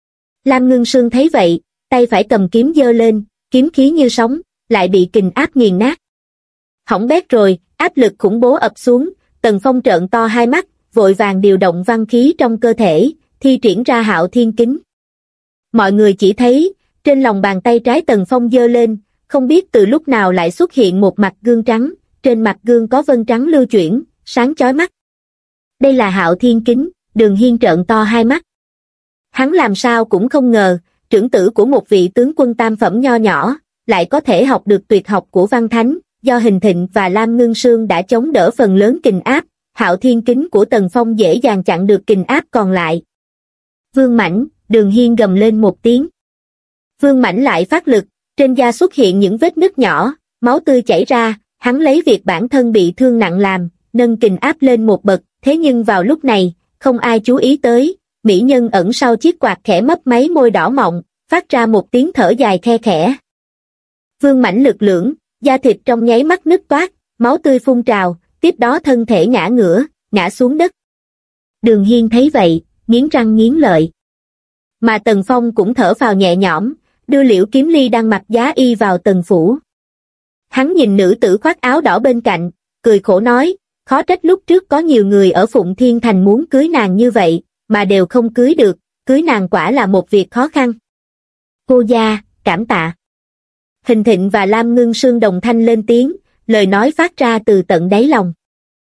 Lam Ngưng Sương thấy vậy, tay phải cầm kiếm giơ lên, kiếm khí như sóng, lại bị kình áp nghiền nát. Hỏng bét rồi, áp lực khủng bố ập xuống, Tần Phong trợn to hai mắt, vội vàng điều động văn khí trong cơ thể, thi triển ra Hạo Thiên Kính. Mọi người chỉ thấy, trên lòng bàn tay trái Tần Phong giơ lên, không biết từ lúc nào lại xuất hiện một mặt gương trắng, trên mặt gương có vân trắng lưu chuyển, sáng chói mắt. Đây là Hạo Thiên Kính, Đường Hiên trợn to hai mắt. Hắn làm sao cũng không ngờ, trưởng tử của một vị tướng quân tam phẩm nho nhỏ, lại có thể học được tuyệt học của Văn Thánh, do Hình Thịnh và Lam Ngưng Sương đã chống đỡ phần lớn kình áp, Hạo Thiên Kính của Tần Phong dễ dàng chặn được kình áp còn lại. Vương Mãnh, Đường Hiên gầm lên một tiếng. Vương Mãnh lại phát lực, trên da xuất hiện những vết nứt nhỏ, máu tươi chảy ra, hắn lấy việc bản thân bị thương nặng làm, nâng kình áp lên một bậc, thế nhưng vào lúc này, không ai chú ý tới, mỹ nhân ẩn sau chiếc quạt khẽ mấp máy môi đỏ mọng, phát ra một tiếng thở dài khe khẽ. Vương Mãnh lực lưỡng, da thịt trong nháy mắt nứt toác, máu tươi phun trào, tiếp đó thân thể ngã ngửa, ngã xuống đất. Đường Hiên thấy vậy, nghiến răng nghiến lợi. Mà Tần Phong cũng thở phào nhẹ nhõm, đưa Liễu Kiếm Ly đang mặc giá y vào Tần phủ. Hắn nhìn nữ tử khoác áo đỏ bên cạnh, cười khổ nói, khó trách lúc trước có nhiều người ở Phụng Thiên Thành muốn cưới nàng như vậy, mà đều không cưới được, cưới nàng quả là một việc khó khăn. Cô gia, cảm tạ. Hình Thịnh và Lam Ngưng Sương đồng thanh lên tiếng, lời nói phát ra từ tận đáy lòng.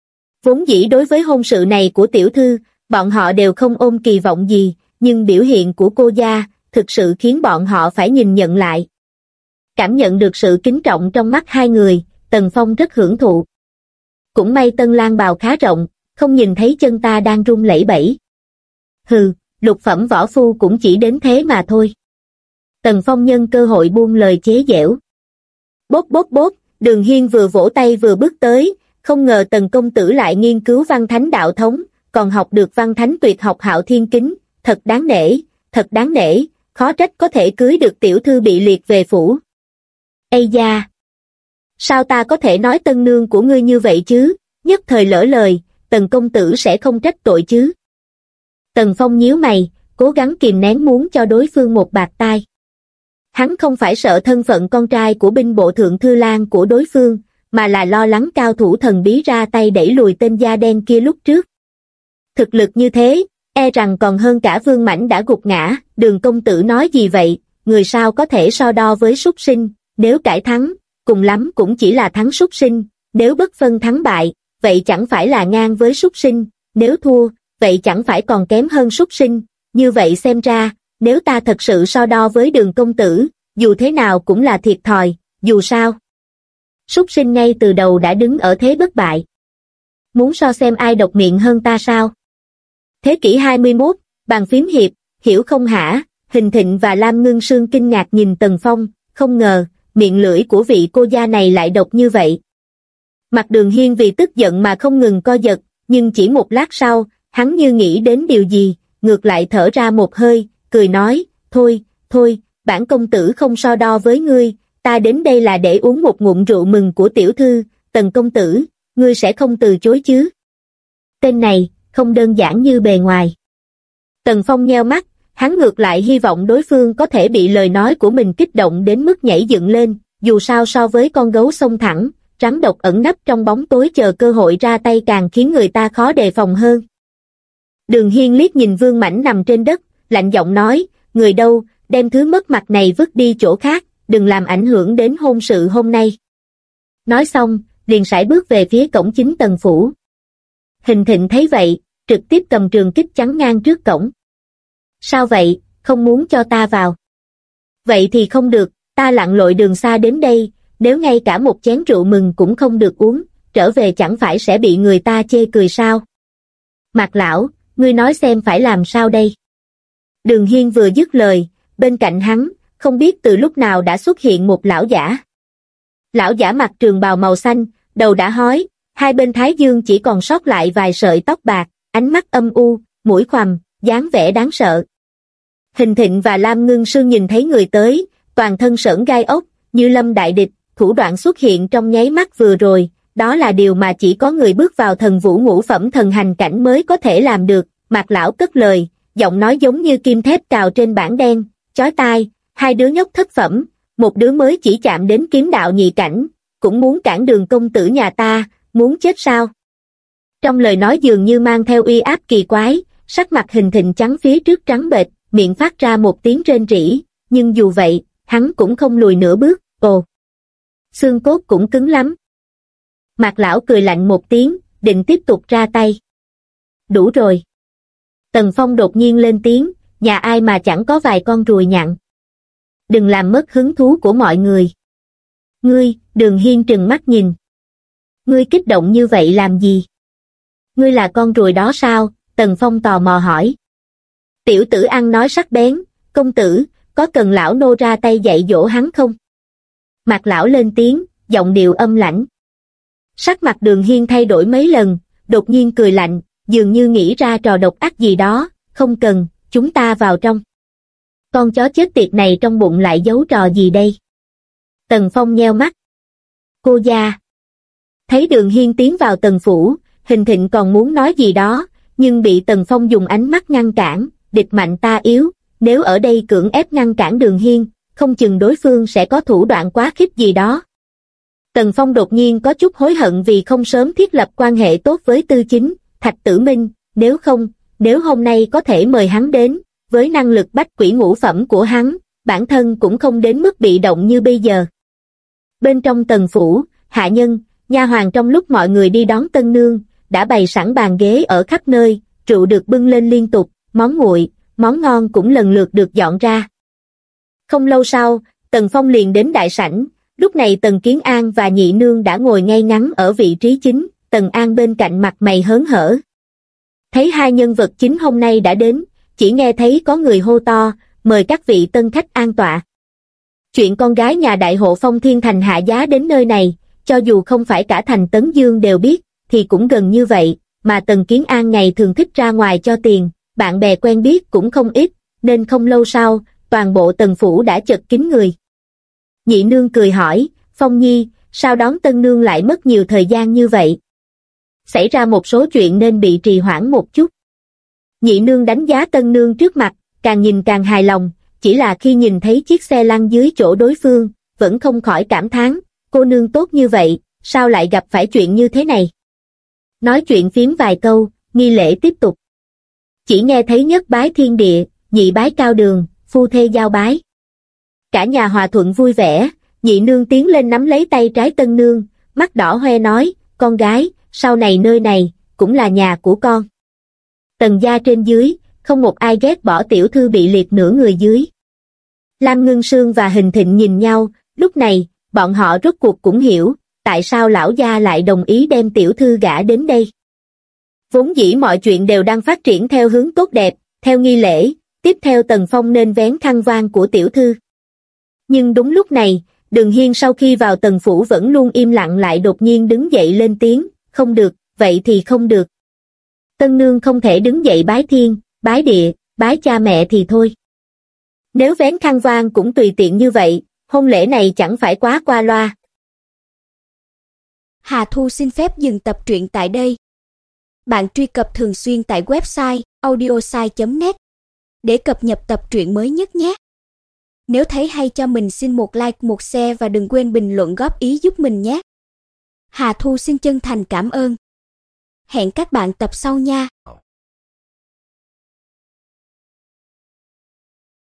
Vốn dĩ đối với hôn sự này của tiểu thư, bọn họ đều không ôm kỳ vọng gì, nhưng biểu hiện của cô gia thực sự khiến bọn họ phải nhìn nhận lại. Cảm nhận được sự kính trọng trong mắt hai người, Tần Phong rất hưởng thụ. Cũng may tân lang bào khá rộng, không nhìn thấy chân ta đang run lẩy bẩy. Hừ, lục phẩm võ phu cũng chỉ đến thế mà thôi. Tần Phong nhân cơ hội buông lời chế giễu. Bốp, Đường Hiên vừa vỗ tay vừa bước tới, không ngờ Tần công tử lại nghiên cứu Văn Thánh đạo thống, còn học được Văn Thánh tuyệt học Hạo Thiên Kính, thật đáng nể, khó trách có thể cưới được tiểu thư bị liệt về phủ. Ây da! Sao ta có thể nói tân nương của ngươi như vậy chứ, nhất thời lỡ lời, Tần công tử sẽ không trách tội chứ. Tần Phong nhíu mày, cố gắng kìm nén muốn cho đối phương một bạt tai. Hắn không phải sợ thân phận con trai của binh bộ thượng thư lang của đối phương, mà là lo lắng cao thủ thần bí ra tay đẩy lùi tên da đen kia lúc trước. Thực lực như thế, e rằng còn hơn cả Vương Mãnh đã gục ngã. Đường công tử nói gì vậy, người sao có thể so đo với súc sinh, nếu cải thắng, cùng lắm cũng chỉ là thắng súc sinh, nếu bất phân thắng bại, vậy chẳng phải là ngang với súc sinh, nếu thua, vậy chẳng phải còn kém hơn súc sinh, như vậy xem ra, nếu ta thật sự so đo với Đường công tử, dù thế nào cũng là thiệt thòi, dù sao. Súc sinh ngay từ đầu đã đứng ở thế bất bại. Muốn so xem ai độc miệng hơn ta sao? Thế kỷ 21, bàn phím hiệp, hiểu không hả? Hình Thịnh và Lam Ngưng Sương kinh ngạc nhìn Tần Phong, không ngờ, miệng lưỡi của vị cô gia này lại độc như vậy. Mặt Đường Hiên vì tức giận mà không ngừng co giật, nhưng chỉ một lát sau, hắn như nghĩ đến điều gì, ngược lại thở ra một hơi, cười nói, thôi, bản công tử không so đo với ngươi, ta đến đây là để uống một ngụm rượu mừng của tiểu thư, Tần công tử, ngươi sẽ không từ chối chứ? Tên này, không đơn giản như bề ngoài. Tần Phong nheo mắt, hắn ngược lại hy vọng đối phương có thể bị lời nói của mình kích động đến mức nhảy dựng lên, dù sao so với con gấu xông thẳng, rắn độc ẩn nấp trong bóng tối chờ cơ hội ra tay càng khiến người ta khó đề phòng hơn. Đường Hiên liếc nhìn Vương Mãnh nằm trên đất, lạnh giọng nói, người đâu, đem thứ mất mặt này vứt đi chỗ khác, đừng làm ảnh hưởng đến hôn sự hôm nay. Nói xong, liền sải bước về phía cổng chính Tần phủ. Hình Thịnh thấy vậy, trực tiếp cầm trường kích chắn ngang trước cổng. Sao vậy, không muốn cho ta vào? Vậy thì không được, ta lặn lội đường xa đến đây, nếu ngay cả một chén rượu mừng cũng không được uống, trở về chẳng phải sẽ bị người ta chê cười sao? Mạc lão, ngươi nói xem phải làm sao đây? Đường Hiên vừa dứt lời, bên cạnh hắn, không biết từ lúc nào đã xuất hiện một lão giả. Lão giả mặc trường bào màu xanh, đầu đã hói, hai bên thái dương chỉ còn sót lại vài sợi tóc bạc, ánh mắt âm u, mũi khoằm, dáng vẻ đáng sợ. Hình Thịnh và Lam Ngưng Sương nhìn thấy người tới, toàn thân sởn gai ốc, như lâm đại địch, thủ đoạn xuất hiện trong nháy mắt vừa rồi, đó là điều mà chỉ có người bước vào thần vũ ngũ phẩm thần hành cảnh mới có thể làm được. Mạc lão cất lời, giọng nói giống như kim thép cào trên bảng đen, chói tai, hai đứa nhóc thất phẩm, một đứa mới chỉ chạm đến kiếm đạo nhị cảnh, cũng muốn cản đường công tử nhà ta, muốn chết sao? Trong lời nói dường như mang theo uy áp kỳ quái, sắc mặt Hình Thịnh trắng phía trước trắng bệch, miệng phát ra một tiếng rên rỉ, nhưng dù vậy, hắn cũng không lùi nửa bước, ồ. Xương cốt cũng cứng lắm. Mạc lão cười lạnh một tiếng, định tiếp tục ra tay. Đủ rồi. Tần Phong đột nhiên lên tiếng, nhà ai mà chẳng có vài con ruồi nhặn. Đừng làm mất hứng thú của mọi người. Ngươi, Đường Hiên trừng mắt nhìn. Ngươi kích động như vậy làm gì? Ngươi là con ruồi đó sao? Tần Phong tò mò hỏi. Tiểu tử ăn nói sắc bén, công tử, có cần lão nô ra tay dạy dỗ hắn không? Mạc lão lên tiếng, giọng điệu âm lãnh. Sắc mặt Đường Hiên thay đổi mấy lần, đột nhiên cười lạnh, dường như nghĩ ra trò độc ác gì đó, không cần, chúng ta vào trong. Con chó chết tiệt này trong bụng lại giấu trò gì đây? Tần Phong nheo mắt. Cô gia. Thấy Đường Hiên tiến vào Tần phủ, Hình Thịnh còn muốn nói gì đó, nhưng bị Tần Phong dùng ánh mắt ngăn cản, địch mạnh ta yếu, nếu ở đây cưỡng ép ngăn cản Đường Hiên, không chừng đối phương sẽ có thủ đoạn quá khích gì đó. Tần Phong đột nhiên có chút hối hận vì không sớm thiết lập quan hệ tốt với Tư Chính, Thạch Tử Minh, nếu hôm nay có thể mời hắn đến, với năng lực bách quỷ ngũ phẩm của hắn, bản thân cũng không đến mức bị động như bây giờ. Bên trong Tần phủ, hạ nhân, nha hoàn trong lúc mọi người đi đón tân nương, đã bày sẵn bàn ghế ở khắp nơi, rượu được bưng lên liên tục, món nguội, món ngon cũng lần lượt được dọn ra. Không lâu sau, Tần Phong liền đến đại sảnh, lúc này Tần Kiến An và Nhị Nương đã ngồi ngay ngắn ở vị trí chính, Tần An bên cạnh mặt mày hớn hở. Thấy hai nhân vật chính hôm nay đã đến, chỉ nghe thấy có người hô to, mời các vị tân khách an tọa. Chuyện con gái nhà đại hộ Phong Thiên Thành hạ giá đến nơi này, cho dù không phải cả thành Tấn Dương đều biết, thì cũng gần như vậy, mà Tần Kiến An ngày thường thích ra ngoài cho tiền, bạn bè quen biết cũng không ít, nên không lâu sau, toàn bộ Tần phủ đã chật kín người. Nhị Nương cười hỏi, Phong Nhi, sao đón tân nương lại mất nhiều thời gian như vậy? Xảy ra một số chuyện nên bị trì hoãn một chút. Nhị Nương đánh giá tân nương trước mặt, càng nhìn càng hài lòng, chỉ là khi nhìn thấy chiếc xe lăn dưới chỗ đối phương, vẫn không khỏi cảm thán, cô nương tốt như vậy, sao lại gặp phải chuyện như thế này? Nói chuyện phiếm vài câu, nghi lễ tiếp tục. Chỉ nghe thấy nhất bái thiên địa, nhị bái cao đường, phu thê giao bái. Cả nhà hòa thuận vui vẻ, Nhị Nương tiến lên nắm lấy tay trái tân nương, mắt đỏ hoe nói, con gái, sau này nơi này, cũng là nhà của con. Tần gia trên dưới, không một ai ghét bỏ tiểu thư bị liệt nửa người dưới. Lam Ngưng Sương và Hình Thịnh nhìn nhau, lúc này, bọn họ rốt cuộc cũng hiểu, tại sao lão gia lại đồng ý đem tiểu thư gả đến đây. Vốn dĩ mọi chuyện đều đang phát triển theo hướng tốt đẹp, theo nghi lễ, tiếp theo Tần Phong nên vén khăn voan của tiểu thư. Nhưng đúng lúc này, Đường Hiên sau khi vào Tần phủ vẫn luôn im lặng lại đột nhiên đứng dậy lên tiếng, không được, vậy thì không được. Tân nương không thể đứng dậy bái thiên, bái địa, bái cha mẹ thì thôi. Nếu vén khăn voan cũng tùy tiện như vậy, hôn lễ này chẳng phải quá qua loa. Hà Thu xin phép dừng tập truyện tại đây. Bạn truy cập thường xuyên tại website audiosai.net để cập nhật tập truyện mới nhất nhé. Nếu thấy hay cho mình xin một like, một share và đừng quên bình luận góp ý giúp mình nhé. Hà Thu xin chân thành cảm ơn. Hẹn các bạn tập sau nha.